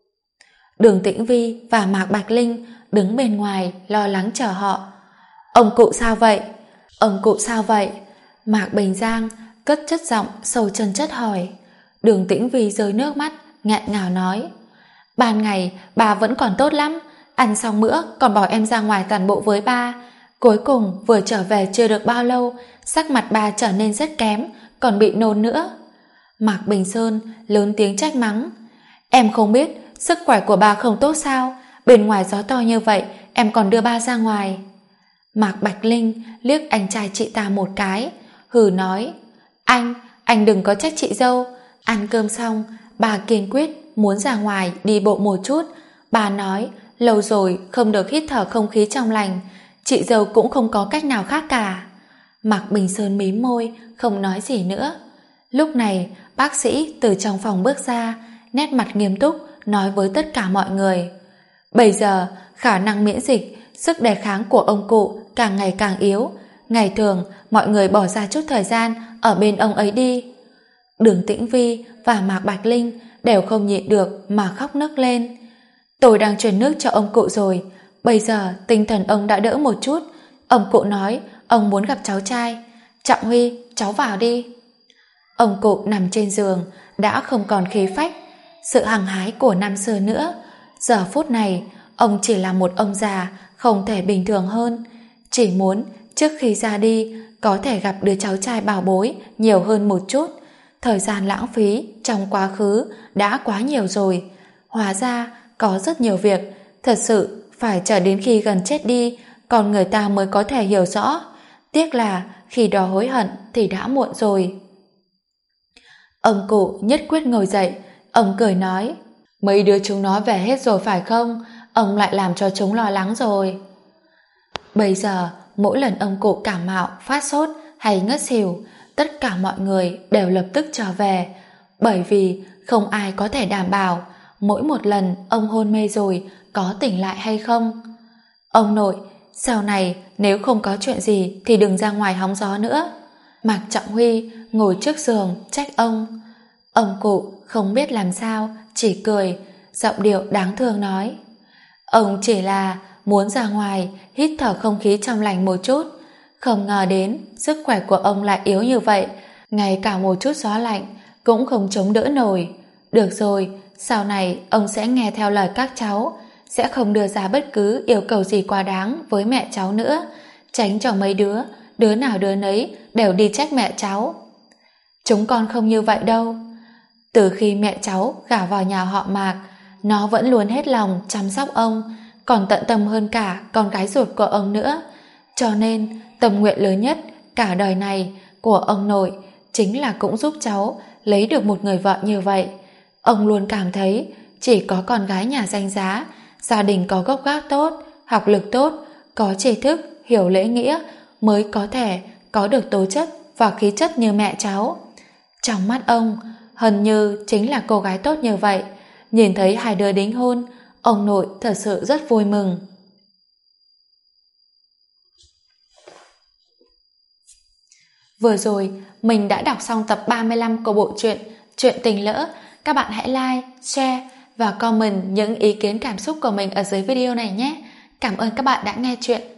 Đường Tĩnh Vi và Mạc Bạch Linh đứng bên ngoài lo lắng chờ họ. Ông cụ sao vậy? Ông cụ sao vậy? Mạc Bình Giang cất chất giọng sâu chân chất hỏi. Đường Tĩnh Vi rơi nước mắt, nghẹn ngào nói. Ban ngày bà vẫn còn tốt lắm, ăn xong bữa còn bảo em ra ngoài tản bộ với ba. Cuối cùng vừa trở về chưa được bao lâu, sắc mặt bà trở nên rất kém, còn bị nôn nữa. Mạc Bình Sơn lớn tiếng trách mắng. Em không biết sức khỏe của bà không tốt sao? Bên ngoài gió to như vậy em còn đưa ba ra ngoài. Mạc Bạch Linh liếc anh trai chị ta một cái, hừ nói. Anh đừng có trách chị dâu. Ăn cơm xong, bà kiên quyết muốn ra ngoài đi bộ một chút. Bà nói lâu rồi không được hít thở không khí trong lành, chị dâu cũng không có cách nào khác cả. Mạc Bình Sơn mím môi, không nói gì nữa. Lúc này, bác sĩ từ trong phòng bước ra, nét mặt nghiêm túc nói với tất cả mọi người. Bây giờ, khả năng miễn dịch, sức đề kháng của ông cụ càng ngày càng yếu. Ngày thường, mọi người bỏ ra chút thời gian ở bên ông ấy đi. Đường Tĩnh Vi và Mạc Bạch Linh đều không nhịn được mà khóc nức lên. Tôi đang truyền nước cho ông cụ rồi. Bây giờ tinh thần ông đã đỡ một chút. Ông cụ nói ông muốn gặp cháu trai. Trọng Huy, cháu vào đi. Ông cụ nằm trên giường đã không còn khí phách, sự hăng hái của năm xưa nữa. Giờ phút này ông chỉ là một ông già không thể bình thường hơn, chỉ muốn trước khi ra đi có thể gặp đứa cháu trai bảo bối nhiều hơn một chút. Thời gian lãng phí trong quá khứ đã quá nhiều rồi. Hóa ra có rất nhiều việc thật sự phải chờ đến khi gần chết đi còn người ta mới có thể hiểu rõ. Tiếc là khi đó hối hận thì đã muộn rồi. Ông cụ nhất quyết ngồi dậy. Ông cười nói, mấy đứa chúng nó về hết rồi phải không? ông lại làm cho chúng lo lắng rồi. Bây giờ, mỗi lần ông cụ cảm mạo, phát sốt hay ngất xỉu, tất cả mọi người đều lập tức trở về, bởi vì không ai có thể đảm bảo mỗi một lần ông hôn mê rồi có tỉnh lại hay không. Ông nội, sau này nếu không có chuyện gì thì đừng ra ngoài hóng gió nữa. Mạc Trọng Huy ngồi trước giường trách ông. Ông cụ không biết làm sao, chỉ cười, giọng điệu đáng thương nói: ông chỉ là muốn ra ngoài hít thở không khí trong lành một chút, không ngờ đến sức khỏe của ông lại yếu như vậy, ngay cả một chút gió lạnh cũng không chống đỡ nổi. Được rồi, sau này ông sẽ nghe theo lời các cháu, sẽ không đưa ra bất cứ yêu cầu gì quá đáng với mẹ cháu nữa, tránh cho mấy đứa nào đứa nấy đều đi trách mẹ cháu. Chúng con không như vậy đâu. Từ khi mẹ cháu gả vào nhà họ Mạc, nó vẫn luôn hết lòng chăm sóc ông, còn tận tâm hơn cả con gái ruột của ông nữa. Cho nên tâm nguyện lớn nhất cả đời này của ông nội chính là cũng giúp cháu lấy được một người vợ như vậy. Ông luôn cảm thấy chỉ có con gái nhà danh giá, gia đình có gốc gác tốt, học lực tốt, có tri thức, hiểu lễ nghĩa mới có thể có được tố chất và khí chất như mẹ cháu. Trong mắt ông, Hân Như chính là cô gái tốt như vậy. Nhìn thấy hai đứa đính hôn, ông nội thật sự rất vui mừng. Vừa rồi, mình đã đọc xong tập 35 của bộ truyện Chuyện Tình Lỡ. Các bạn hãy like, share và comment những ý kiến cảm xúc của mình ở dưới video này nhé. Cảm ơn các bạn đã nghe chuyện.